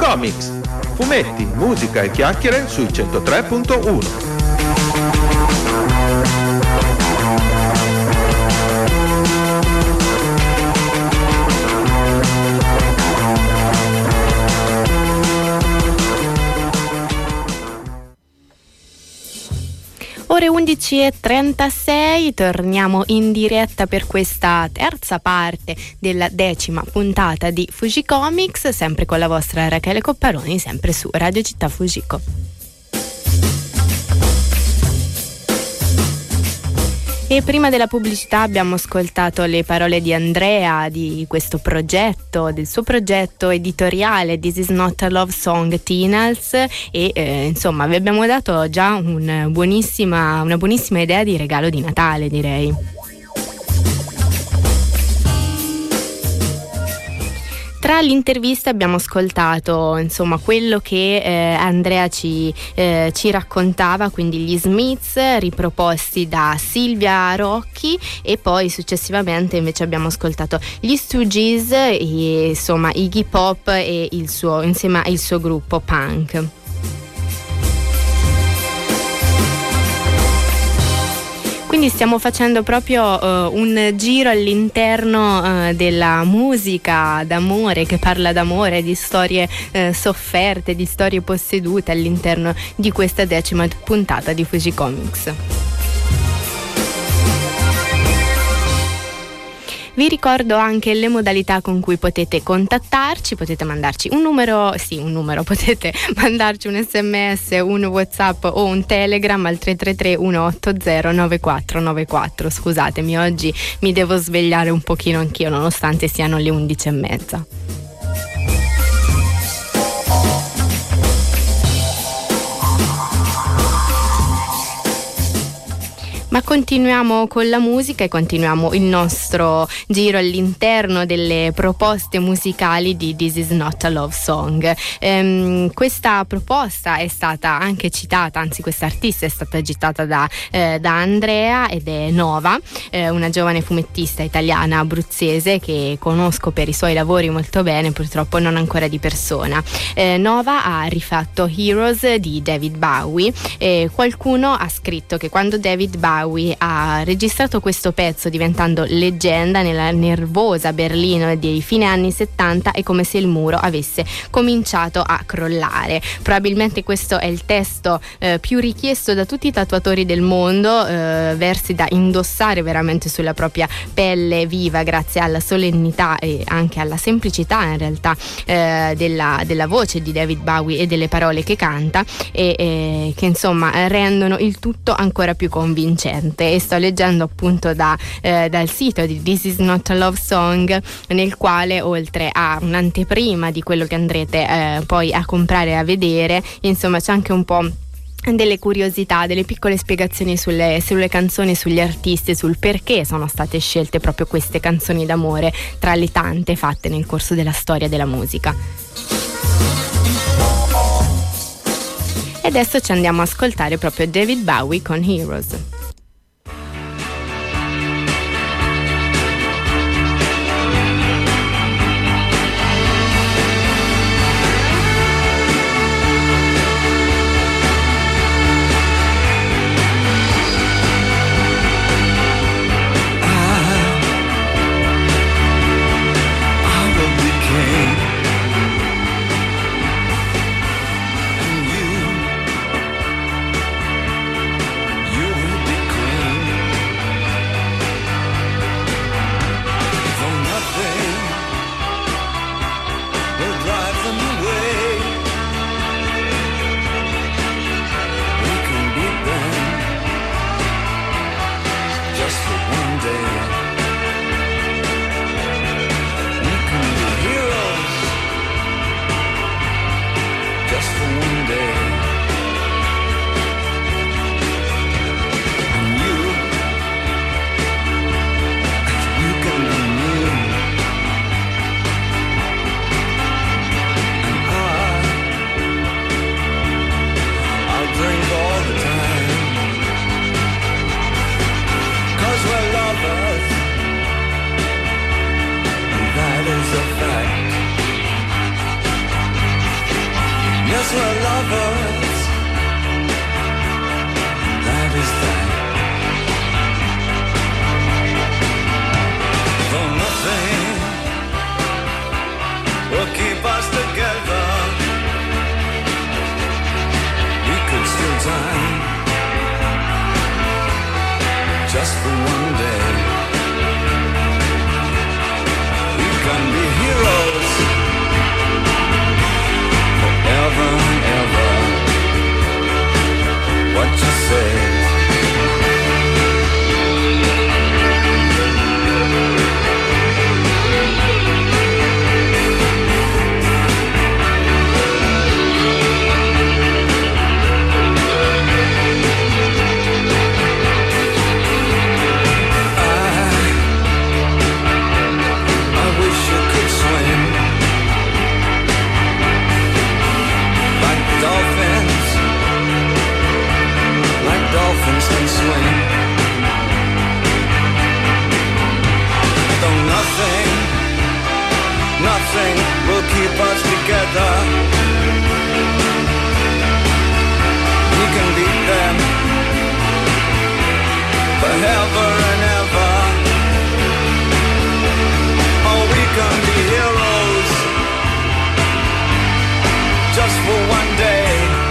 Fujicomics. Fumetti, musica e chiacchiere sui centotré punto uno. Ore undici e trentasei, torniamo in diretta per questa terza parte della decima puntata di Fujicomics, sempre con la vostra Rachele Copparoni, sempre su Radio Città Fujico. E prima della pubblicità abbiamo ascoltato le parole di Andrea di questo progetto, del suo progetto editoriale This is not a love song Teenals, e eh, insomma vi abbiamo dato già un buonissima, una buonissima idea di regalo di Natale, direi. Tra l'intervista abbiamo ascoltato insomma quello che eh, Andrea ci, eh, ci raccontava, quindi gli Smiths riproposti da Silvia Rocchi, e poi successivamente invece abbiamo ascoltato gli Stooges e insomma Iggy Pop e il suo, insieme al suo gruppo punk. Quindi stiamo facendo proprio uh, un giro all'interno uh, della musica d'amore, che parla d'amore, di storie uh, sofferte, di storie possedute all'interno di questa decima puntata di Fujicomics. Vi ricordo anche le modalità con cui potete contattarci, potete mandarci un numero, sì un numero, potete mandarci un sms, un WhatsApp o un Telegram al tre tre tre uno otto zero nove quattro nove quattro. Scusatemi, oggi mi devo svegliare un pochino anch'io nonostante siano le undici e mezza. Ma continuiamo con la musica e continuiamo il nostro giro all'interno delle proposte musicali di This is not a love song. Ehm, questa proposta è stata anche citata, anzi questa artista è stata citata da, eh, da Andrea, ed è Nova, eh, una giovane fumettista italiana abruzzese che conosco per i suoi lavori molto bene, purtroppo non ancora di persona. Eh, Nova ha rifatto Heroes di David Bowie, e qualcuno ha scritto che quando David Bowie ha registrato questo pezzo diventando leggenda nella nervosa Berlino dei fine anni settanta, è come se il muro avesse cominciato a crollare. Probabilmente questo è il testo eh, più richiesto da tutti i tatuatori del mondo, eh, versi da indossare veramente sulla propria pelle viva grazie alla solennità e anche alla semplicità in realtà eh, della, della voce di David Bowie e delle parole che canta, e eh, che insomma rendono il tutto ancora più convincente. E sto leggendo appunto da, eh, dal sito di This is not a love song, nel quale oltre a un'anteprima di quello che andrete eh, poi a comprare e a vedere, insomma c'è anche un po' delle curiosità, delle piccole spiegazioni sulle, sulle canzoni, sugli artisti, sul perché sono state scelte proprio queste canzoni d'amore tra le tante fatte nel corso della storia della musica. E adesso ci andiamo a ascoltare proprio David Bowie con Heroes. You will be just for one day. We can be heroes forever and ever. What you say? Dolphins can swim. Though nothing, nothing will keep us together. We can beat them forever and ever. Oh, we can be heroes just for one day.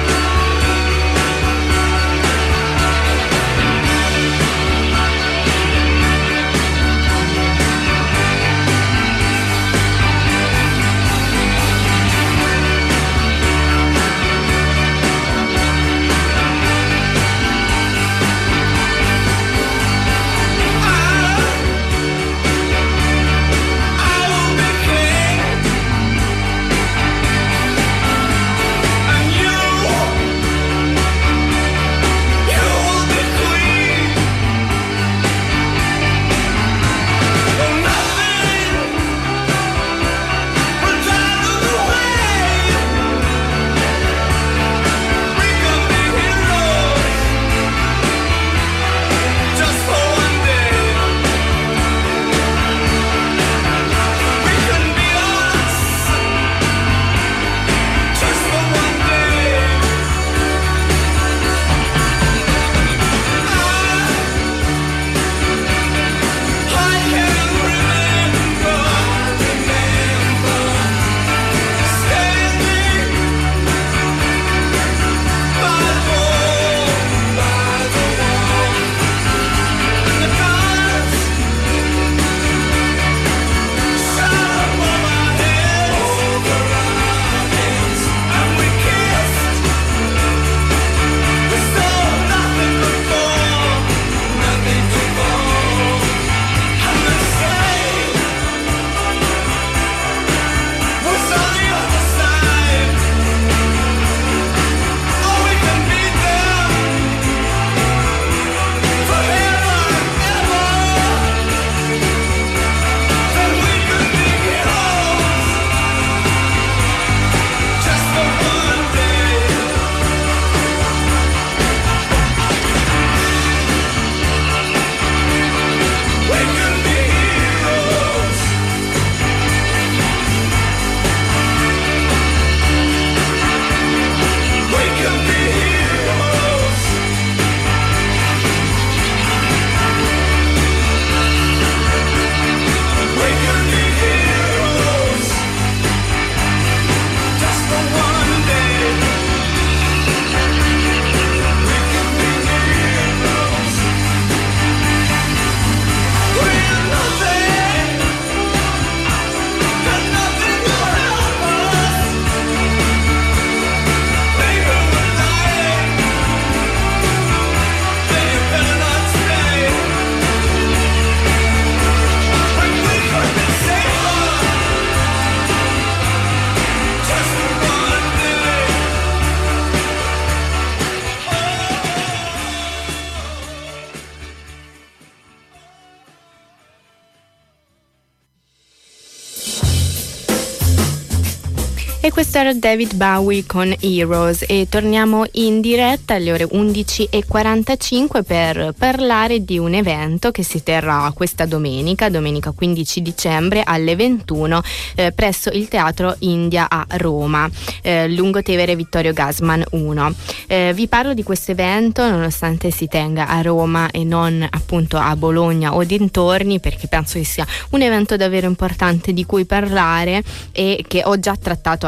E questo era David Bowie con Heroes, e torniamo in diretta alle ore undici e quarantacinque per parlare di un evento che si terrà questa domenica, domenica quindici dicembre alle ventuno eh, presso il Teatro India a Roma, eh, Lungotevere Vittorio Gassman uno. Eh, vi parlo di questo evento nonostante si tenga a Roma e non appunto a Bologna o dintorni, perché penso che sia un evento davvero importante di cui parlare e che ho già trattato anche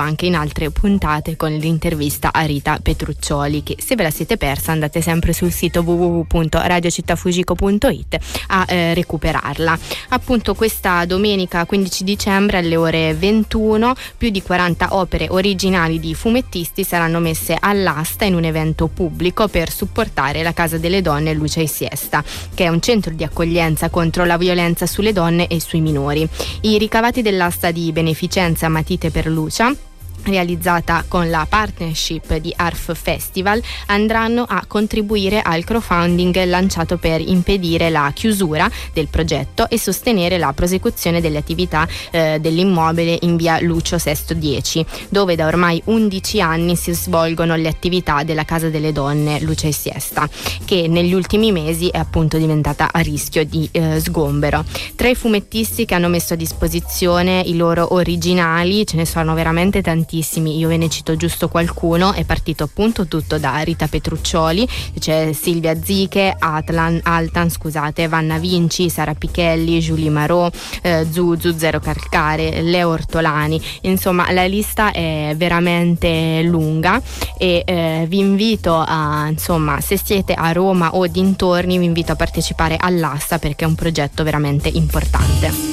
anche in altre puntate con l'intervista a Rita Petruccioli, che se ve la siete persa andate sempre sul sito w w w punto radio città fugico punto i t a eh, recuperarla. Appunto questa domenica quindici dicembre alle ore ventuno più di quaranta opere originali di fumettisti saranno messe all'asta in un evento pubblico per supportare la Casa delle Donne Luce e Siesta, che è un centro di accoglienza contro la violenza sulle donne e sui minori. I ricavati dell'asta di beneficenza Matite per Lucia, realizzata con la partnership di Arf Festival, andranno a contribuire al crowdfunding lanciato per impedire la chiusura del progetto e sostenere la prosecuzione delle attività eh, dell'immobile in via Lucio Sesto dieci, dove da ormai undici anni si svolgono le attività della Casa delle Donne Luce e Siesta, che negli ultimi mesi è appunto diventata a rischio di eh, sgombero. Tra i fumettisti che hanno messo a disposizione i loro originali ce ne sono veramente tanti. Io ve ne cito giusto qualcuno. È partito appunto tutto da Rita Petruccioli, c'è Silvia Ziche, Atlan, Altan, scusate, Vanna Vinci, Sara Pichelli, Julie Marot, eh, Zuzu, Zero Calcare, Leo Ortolani. Insomma, la lista è veramente lunga e eh, vi invito a, insomma, se siete a Roma o dintorni, vi invito a partecipare all'asta perché è un progetto veramente importante.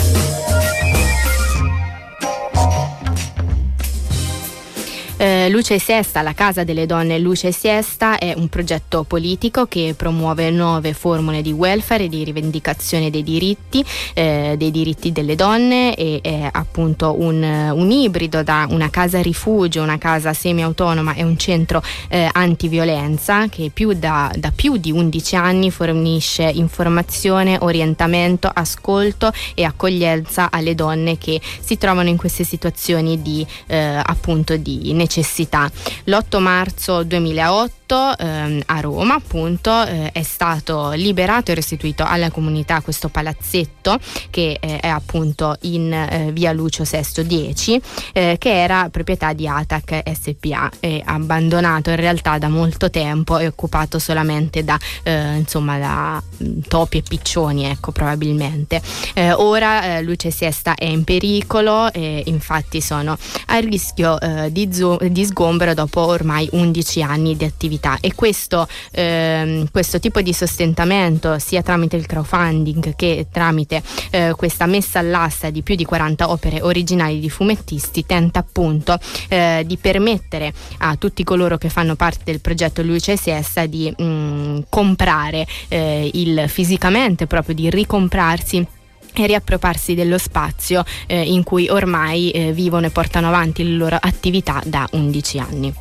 Eh, Luce e Siesta, la Casa delle Donne Luce e Siesta è un progetto politico che promuove nuove formule di welfare e di rivendicazione dei diritti, eh, dei diritti delle donne, e è appunto un, un ibrido da una casa rifugio, una casa semi-autonoma e un centro eh, antiviolenza che più da, da più di undici anni fornisce informazione, orientamento, ascolto e accoglienza alle donne che si trovano in queste situazioni di eh, appunto di necessità. necessità. L'otto marzo duemilaotto ehm, a Roma appunto eh, è stato liberato e restituito alla comunità questo palazzetto che eh, è appunto in eh, via Lucio Sesto dieci, eh, che era proprietà di Atac S P A e abbandonato in realtà da molto tempo e occupato solamente da eh, insomma da topi e piccioni, ecco, probabilmente. Eh, ora eh, Luce e Siesta è in pericolo e infatti sono a rischio eh, di zo- di sgombero dopo ormai undici anni di attività, e questo, ehm, questo tipo di sostentamento sia tramite il crowdfunding che tramite eh, questa messa all'asta di più di quaranta opere originali di fumettisti tenta appunto eh, di permettere a tutti coloro che fanno parte del progetto Luce e Siesta di mh, comprare eh, il fisicamente, proprio di ricomprarsi e riappropriarsi dello spazio eh, in cui ormai eh, vivono e portano avanti le loro attività da undici anni.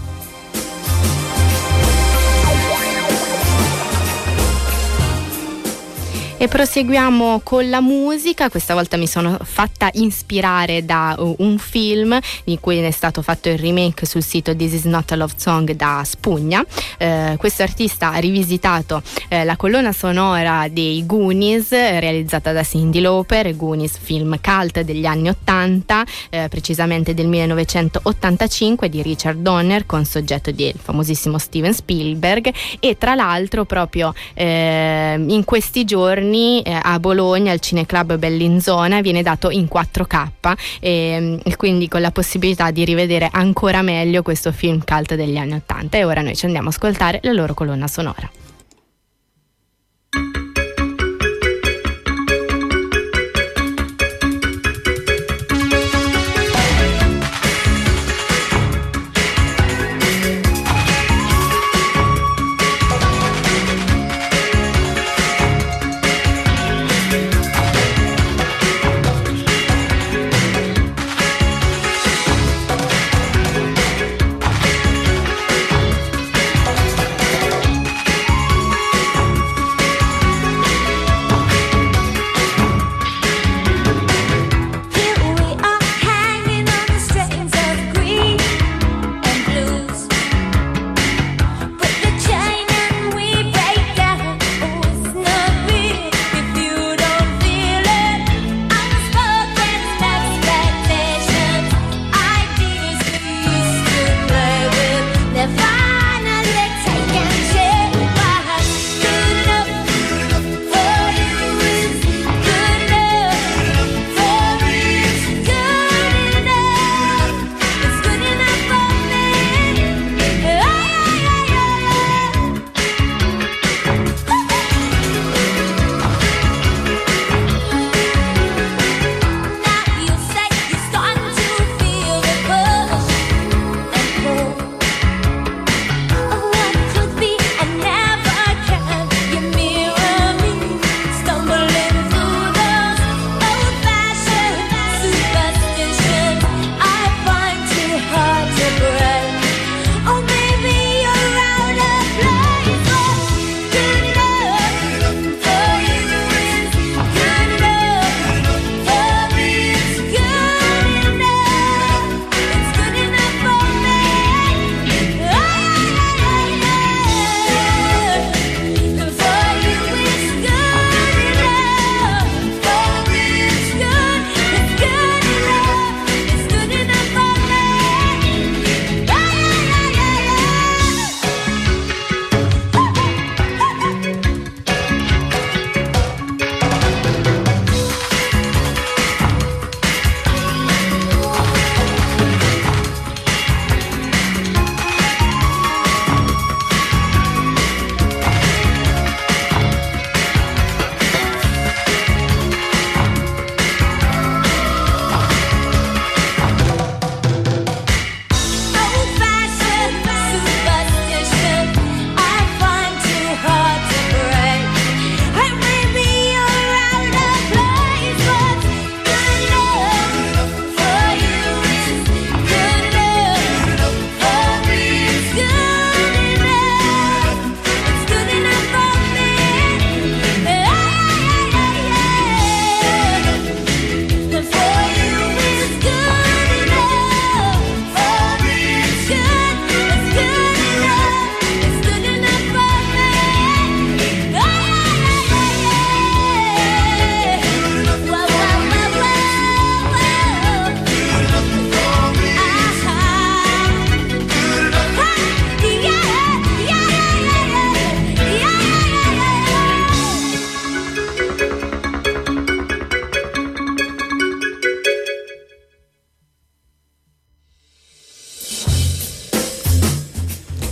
E proseguiamo con la musica. Questa volta mi sono fatta ispirare da uh, un film di cui è stato fatto il remake sul sito This Is Not a Love Song da Spugna. Eh, questo artista ha rivisitato eh, la colonna sonora dei Goonies eh, realizzata da Cyndi Lauper. Goonies, film cult degli anni ottanta, eh, precisamente del millenovecentottantacinque, di Richard Donner con soggetto del famosissimo Steven Spielberg. E tra l'altro proprio eh, in questi giorni a Bologna al Cineclub Bellinzona viene dato in quattro K e, e quindi con la possibilità di rivedere ancora meglio questo film cult degli anni ottanta. E ora noi ci andiamo a ascoltare la loro colonna sonora.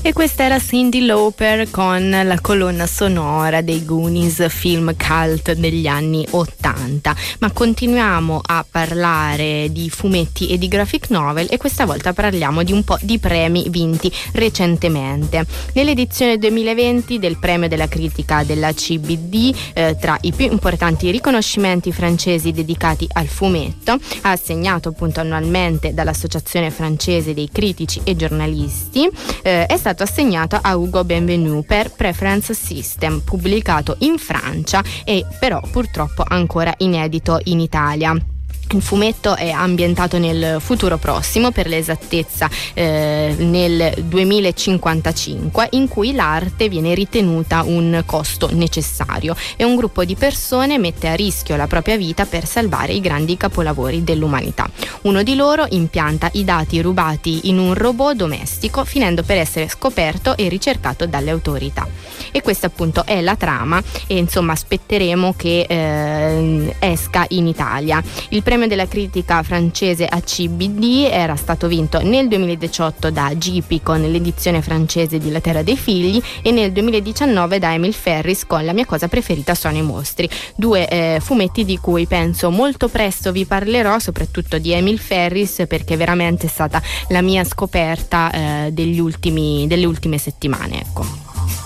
E questa era Cyndi Lauper con la colonna sonora dei Goonies, film cult degli anni ottanta. Ma continuiamo a parlare di fumetti e di graphic novel, e questa volta parliamo di un po' di premi vinti recentemente. Nell'edizione duemilaventi del premio della critica della C B D, eh, tra i più importanti riconoscimenti francesi dedicati al fumetto, assegnato appunto annualmente dall'Associazione francese dei critici e giornalisti, eh, è stato assegnato a Hugo Benvenu per Preference System, pubblicato in Francia e però purtroppo ancora inedito in Italia. Il fumetto è ambientato nel futuro prossimo, per l'esattezza eh, nel duemilacinquantacinque, in cui l'arte viene ritenuta un costo necessario e un gruppo di persone mette a rischio la propria vita per salvare i grandi capolavori dell'umanità. Uno di loro impianta i dati rubati in un robot domestico, finendo per essere scoperto e ricercato dalle autorità. E questa appunto è la trama, e insomma aspetteremo che eh, esca in Italia. Il premio della critica francese A C B D era stato vinto nel duemiladiciotto da G P con l'edizione francese di La Terra dei Figli, e nel duemiladiciannove da Emil Ferris con La mia cosa preferita sono i mostri, due eh, fumetti di cui penso molto presto vi parlerò, soprattutto di Emil Ferris, perché veramente è stata la mia scoperta eh, degli ultimi, delle ultime settimane, ecco.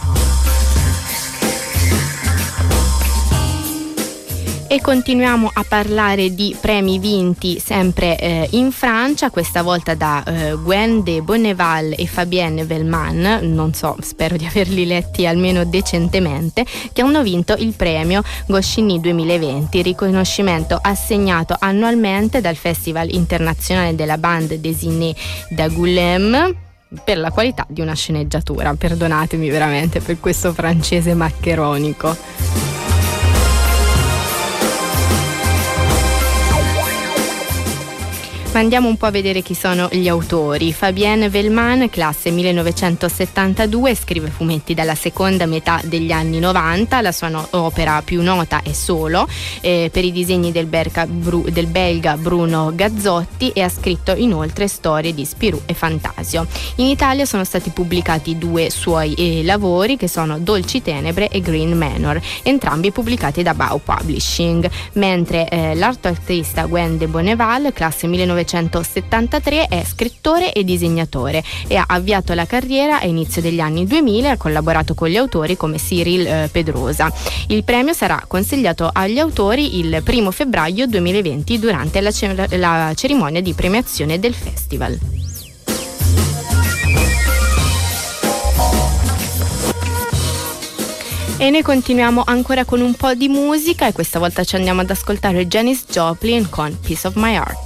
E continuiamo a parlare di premi vinti sempre eh, in Francia, questa volta da eh, Gwen de Bonneval e Fabienne Velman, non so, spero di averli letti almeno decentemente, che hanno vinto il premio Goscinny duemilaventi, riconoscimento assegnato annualmente dal Festival internazionale della bande dessinée d'Angoulême per la qualità di una sceneggiatura. Perdonatemi veramente per questo francese maccheronico. Ma andiamo un po' a vedere chi sono gli autori. Fabienne Velman, classe millenovecentosettantadue, scrive fumetti dalla seconda metà degli anni novanta. La sua no- opera più nota è Solo, eh, per i disegni del, Berca, Bru- del belga Bruno Gazzotti, e ha scritto inoltre storie di Spirou e Fantasio. In Italia sono stati pubblicati due suoi eh, lavori, che sono Dolci Tenebre e Green Manor, entrambi pubblicati da Bau Publishing, mentre eh, l'artista Gwen de Bonneval, classe millenovecentosettantatré, è scrittore e disegnatore e ha avviato la carriera a inizio degli anni duemila e ha collaborato con gli autori come Cyril eh, Pedrosa. Il premio sarà consegnato agli autori il primo febbraio duemilaventi durante la, ce- la cerimonia di premiazione del festival. E noi continuiamo ancora con un po' di musica, e questa volta ci andiamo ad ascoltare Janis Joplin con Piece of My Heart.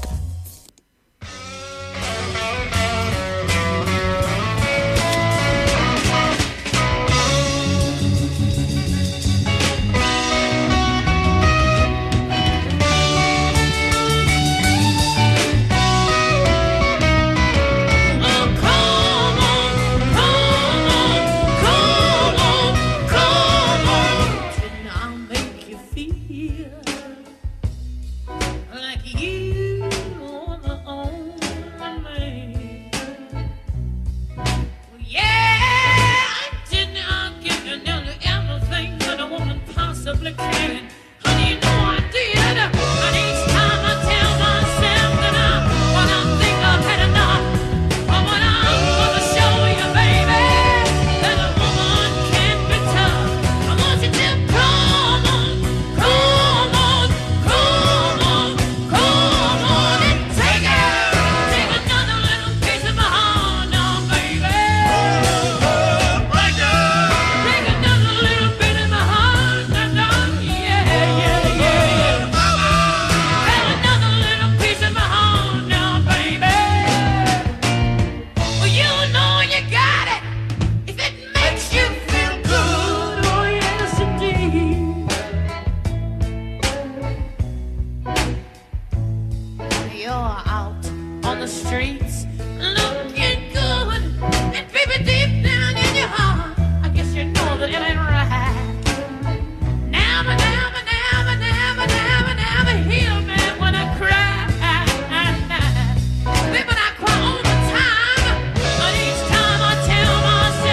Baby, I cry all the time, but each time I tell myself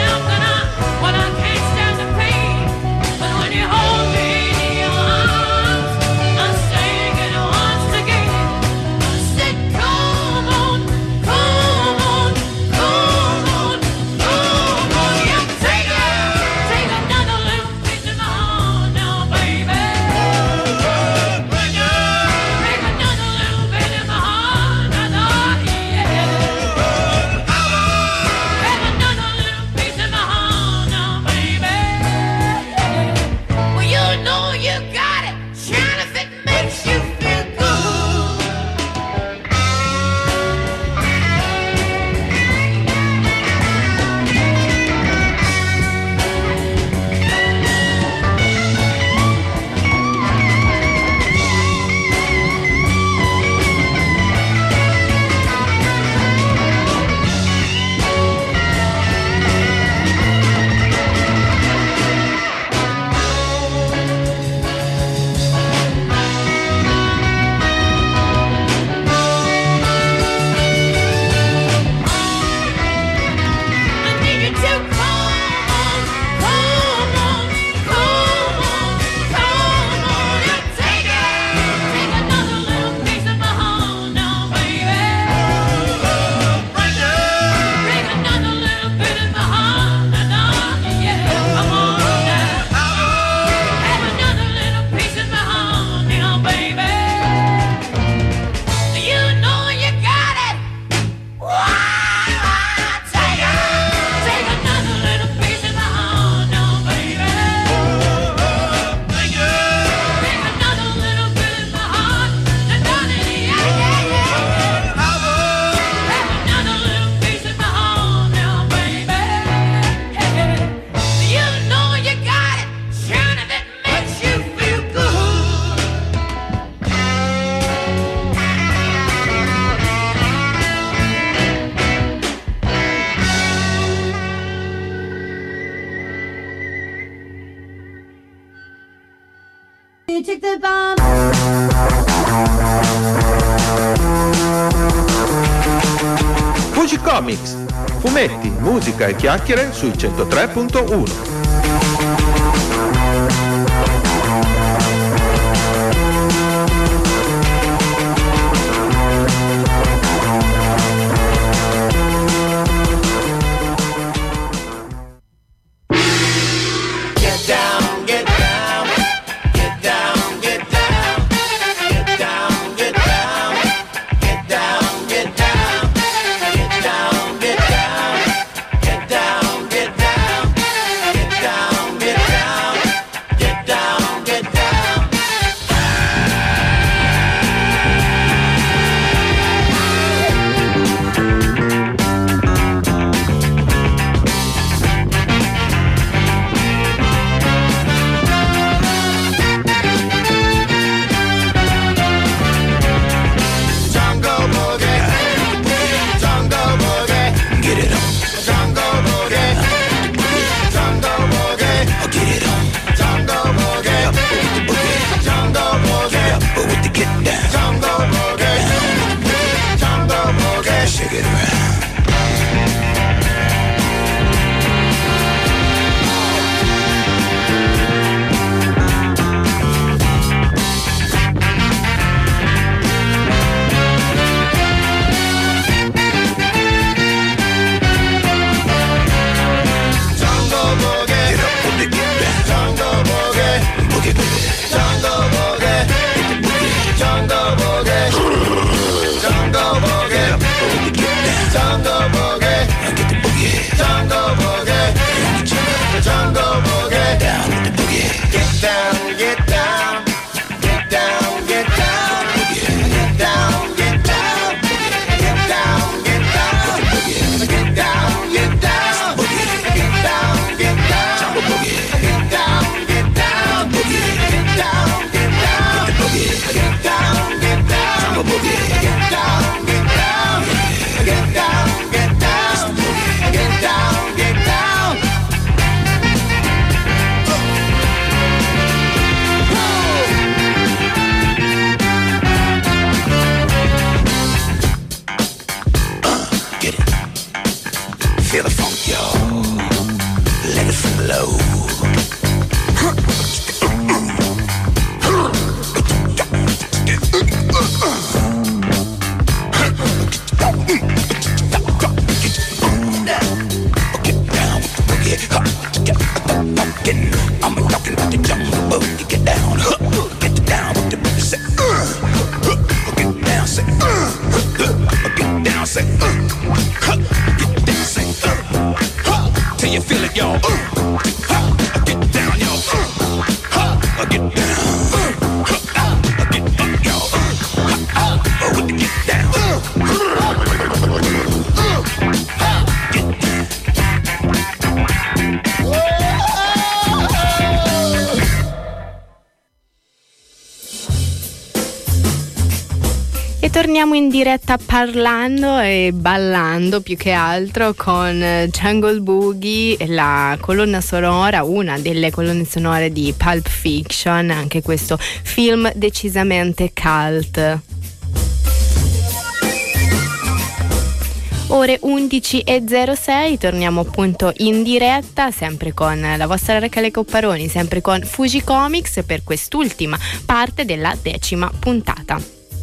you took the bomb. Fuji Comics, fumetti, musica e chiacchiere sui centotré punto uno. Torniamo in diretta parlando e ballando più che altro con Jungle Boogie, la colonna sonora, una delle colonne sonore di Pulp Fiction, anche questo film decisamente cult. Ore undici e zero sei, torniamo appunto in diretta, sempre con la vostra Rachele Copparoni, sempre con Fuji Comics per quest'ultima parte della decima puntata.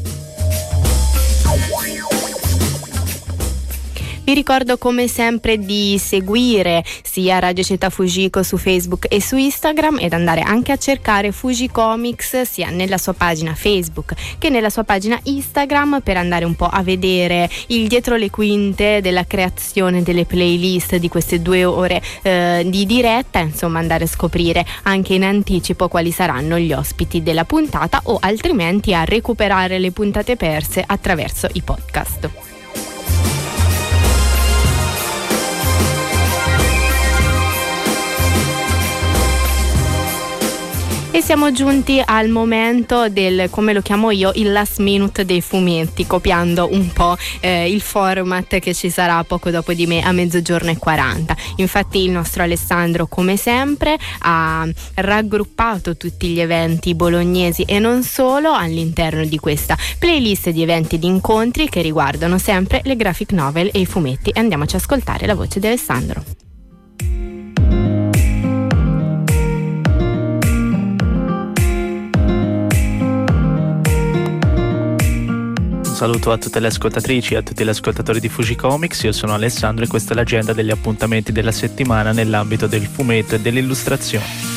Vi ricordo come sempre di seguire sia Radio Città Fujiko su Facebook e su Instagram ed andare anche a cercare Fuji Comics sia nella sua pagina Facebook che nella sua pagina Instagram per andare un po' a vedere il dietro le quinte della creazione delle playlist di queste due ore eh, di diretta, insomma andare a scoprire anche in anticipo quali saranno gli ospiti della puntata o altrimenti a recuperare le puntate perse attraverso i podcast. E siamo giunti al momento del, come lo chiamo io, il last minute dei fumetti, copiando un po' eh, il format che ci sarà poco dopo di me a mezzogiorno e quaranta. Infatti il nostro Alessandro, come sempre, ha raggruppato tutti gli eventi bolognesi e non solo all'interno di questa playlist di eventi di incontri che riguardano sempre le graphic novel e i fumetti. E andiamoci a ascoltare la voce di Alessandro. Un saluto a tutte le ascoltatrici e a tutti gli ascoltatori di Fuji Comics. Io sono Alessandro e questa è l'agenda degli appuntamenti della settimana nell'ambito del fumetto e dell'illustrazione.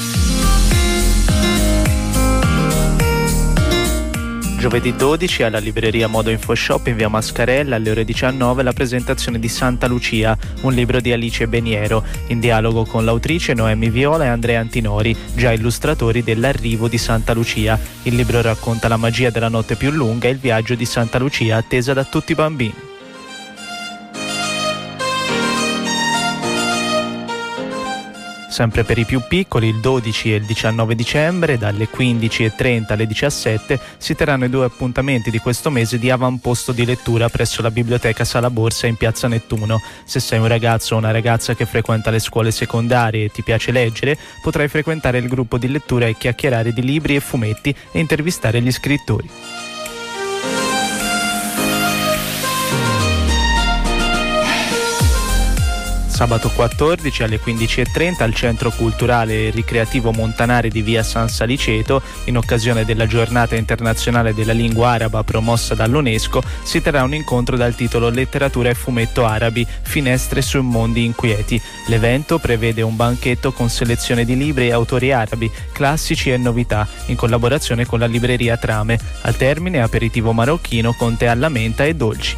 Giovedì dodici alla libreria Modo Info Shop in via Mascarella alle ore diciannove la presentazione di Santa Lucia, un libro di Alice Beniero, in dialogo con l'autrice Noemi Viola e Andrea Antinori, già illustratori dell'Arrivo di Santa Lucia. Il libro racconta la magia della notte più lunga e il viaggio di Santa Lucia attesa da tutti i bambini. Sempre per i più piccoli, il dodici e il diciannove dicembre, dalle quindici e trenta alle diciassette, si terranno i due appuntamenti di questo mese di avamposto di lettura presso la biblioteca Sala Borsa in Piazza Nettuno. Se sei un ragazzo o una ragazza che frequenta le scuole secondarie e ti piace leggere, potrai frequentare il gruppo di lettura e chiacchierare di libri e fumetti e intervistare gli scrittori. Sabato quattordici alle quindici e trenta al Centro Culturale e Ricreativo Montanari di via San Saliceto, in occasione della Giornata Internazionale della Lingua Araba promossa dall'UNESCO, si terrà un incontro dal titolo Letteratura e fumetto arabi, finestre su mondi inquieti. L'evento prevede un banchetto con selezione di libri e autori arabi, classici e novità, in collaborazione con la libreria Trame. Al termine aperitivo marocchino con tè alla menta e dolci.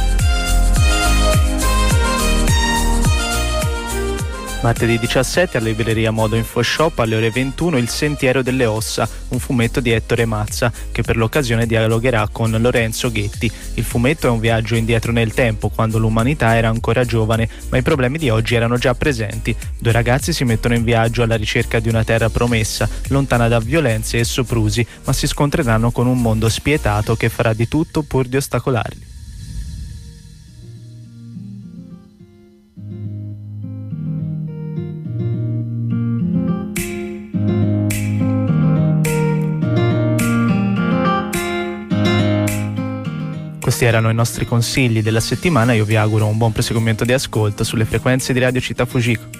Martedì diciassette alla libreria Modo Info Shop alle ore ventuno Il Sentiero delle Ossa, un fumetto di Ettore Mazza che per l'occasione dialogherà con Lorenzo Ghetti. Il fumetto è un viaggio indietro nel tempo, quando l'umanità era ancora giovane, ma i problemi di oggi erano già presenti. Due ragazzi si mettono in viaggio alla ricerca di una terra promessa, lontana da violenze e soprusi, ma si scontreranno con un mondo spietato che farà di tutto pur di ostacolarli. Questi erano i nostri consigli della settimana. Io vi auguro un buon proseguimento di ascolto sulle frequenze di Radio Città Fujiko.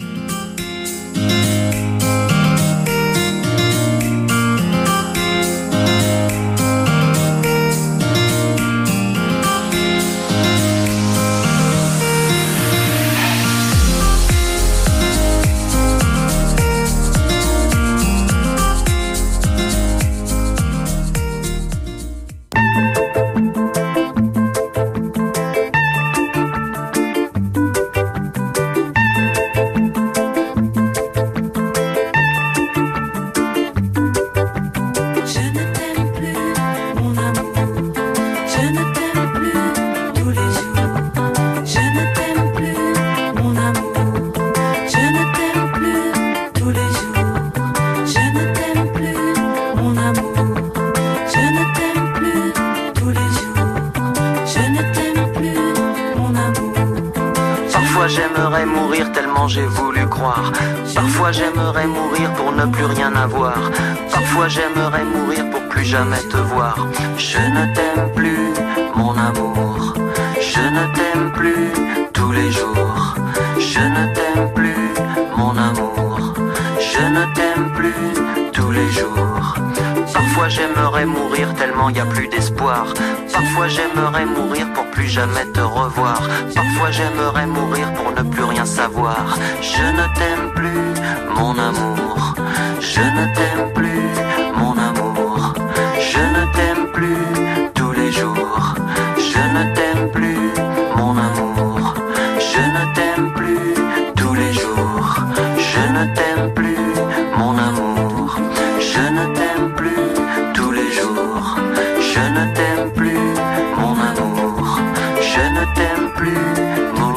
j'aimerais mourir tellement j'ai voulu croire. Parfois j'aimerais mourir pour ne plus rien avoir. Parfois j'aimerais mourir pour plus jamais te voir. Je ne t'aime plus, mon amour. Je ne t'aime plus tous les jours. Je ne t'aime plus, mon amour. Je ne t'aime plus tous les jours. Parfois j'aimerais mourir tellement y a plus d'espoir. Parfois j'aimerais mourir pour plus jamais te revoir. Parfois j'aimerais mourir pour ne plus rien savoir. Je ne t'aime plus, mon amour. Je ne t'aime plus, mon amour. Je ne t'aime plus tous les jours. Je ne t'aime plus, mon amour. Je ne t'aime plus tous les jours. Je ne t'aime plus, mon amour. Je ne t'aime plus tous les jours. Je ne t'aime plus, mon amour. Je ne t'aime plus, mon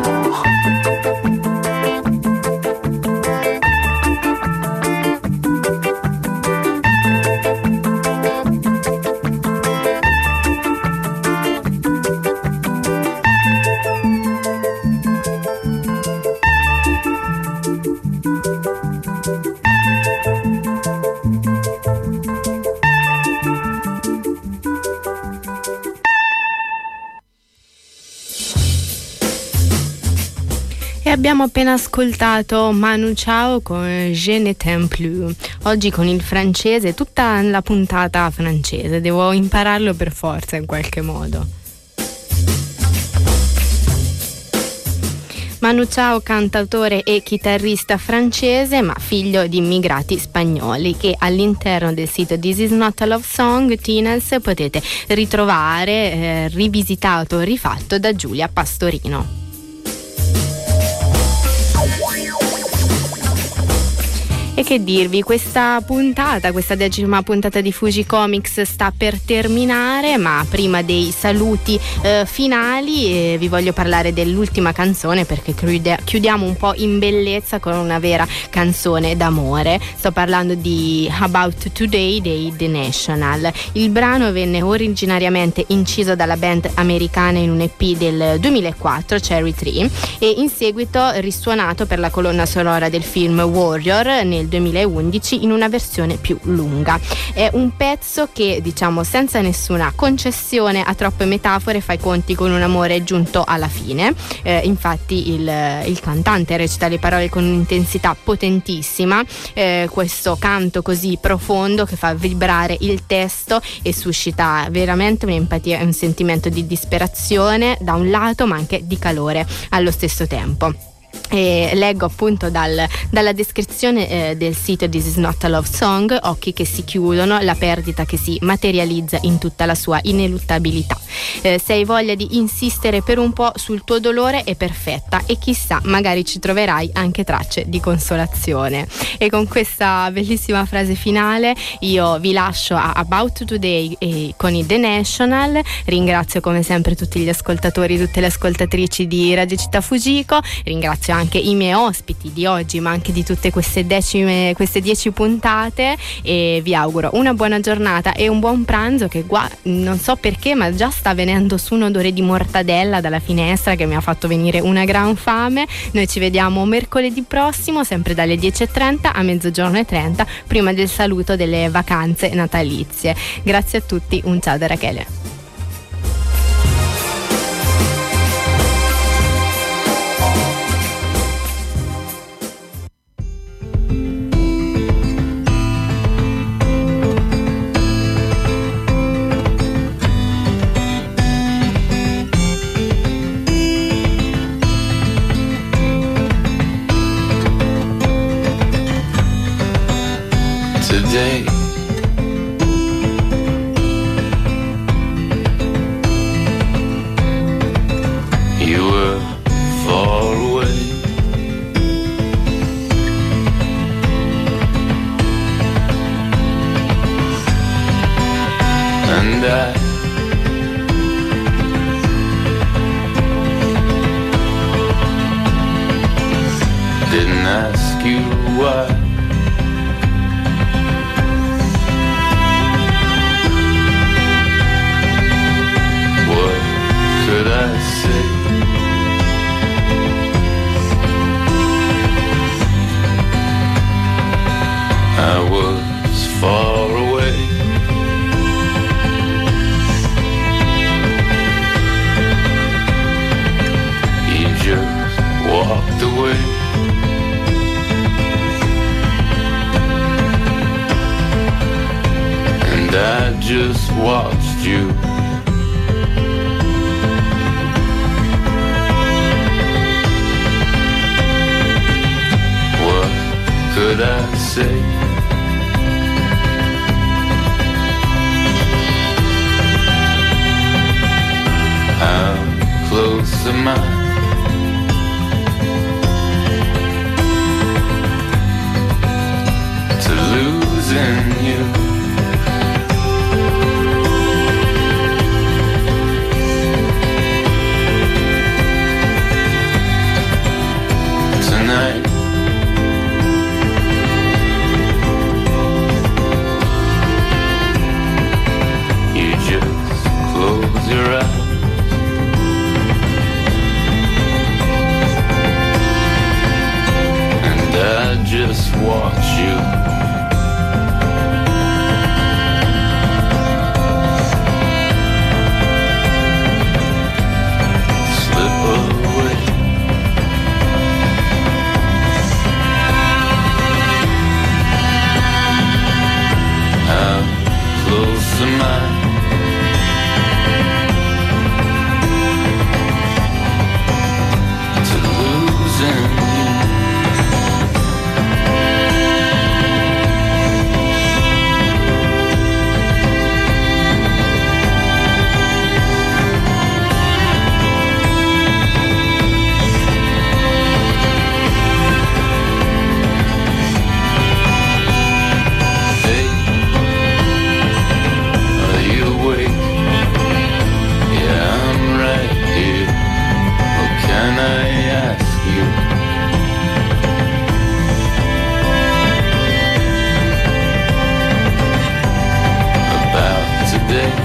amour. abbiamo appena ascoltato Manu Chao con Je ne t'aime plus. Oggi con il francese, tutta la puntata francese, devo impararlo per forza in qualche modo. Manu Chao, cantautore e chitarrista francese, ma figlio di immigrati spagnoli, che all'interno del sito This Is Not a Love Song Teenals potete ritrovare eh, rivisitato, rifatto da Giulia Pastorino. E che dirvi, questa puntata, questa decima puntata di Fuji Comics sta per terminare, ma prima dei saluti eh, finali eh, vi voglio parlare dell'ultima canzone, perché chiudiamo un po' in bellezza con una vera canzone d'amore. Sto parlando di About Today dei The National. Il brano venne originariamente inciso dalla band americana in un E P del duemilaquattro, Cherry Tree, e in seguito risuonato per la colonna sonora del film Warrior nel duemilaundici in una versione più lunga. È un pezzo che, diciamo, senza nessuna concessione a troppe metafore, fa i conti con un amore giunto alla fine. Eh, infatti il, il cantante recita le parole con un'intensità potentissima, eh, questo canto così profondo che fa vibrare il testo e suscita veramente un'empatia e un sentimento di disperazione da un lato, ma anche di calore allo stesso tempo. E leggo appunto dal, dalla descrizione eh, del sito This Is Not a Love Song: occhi che si chiudono, la perdita che si materializza in tutta la sua ineluttabilità. Eh, se hai voglia di insistere per un po' sul tuo dolore è perfetta, e chissà, magari ci troverai anche tracce di consolazione. E con questa bellissima frase finale io vi lascio a About Today e con i The National. Ringrazio come sempre tutti gli ascoltatori, tutte le ascoltatrici di Radio Città Fujiko. Ringrazio anche i miei ospiti di oggi, ma anche di tutte queste decime, queste dieci puntate, e vi auguro una buona giornata e un buon pranzo, che qua non so perché ma già sta venendo su un odore di mortadella dalla finestra che mi ha fatto venire una gran fame. Noi ci vediamo mercoledì prossimo, sempre dalle dieci e trenta a mezzogiorno e trenta, prima del saluto delle vacanze natalizie. Grazie a tutti, un ciao da Rachele. Today, you were far away, and I didn't ask you why. Could I say? I was far away, you just walked away, and I just watched you. Could I say? I'm close to mine, to losing you. Tonight day.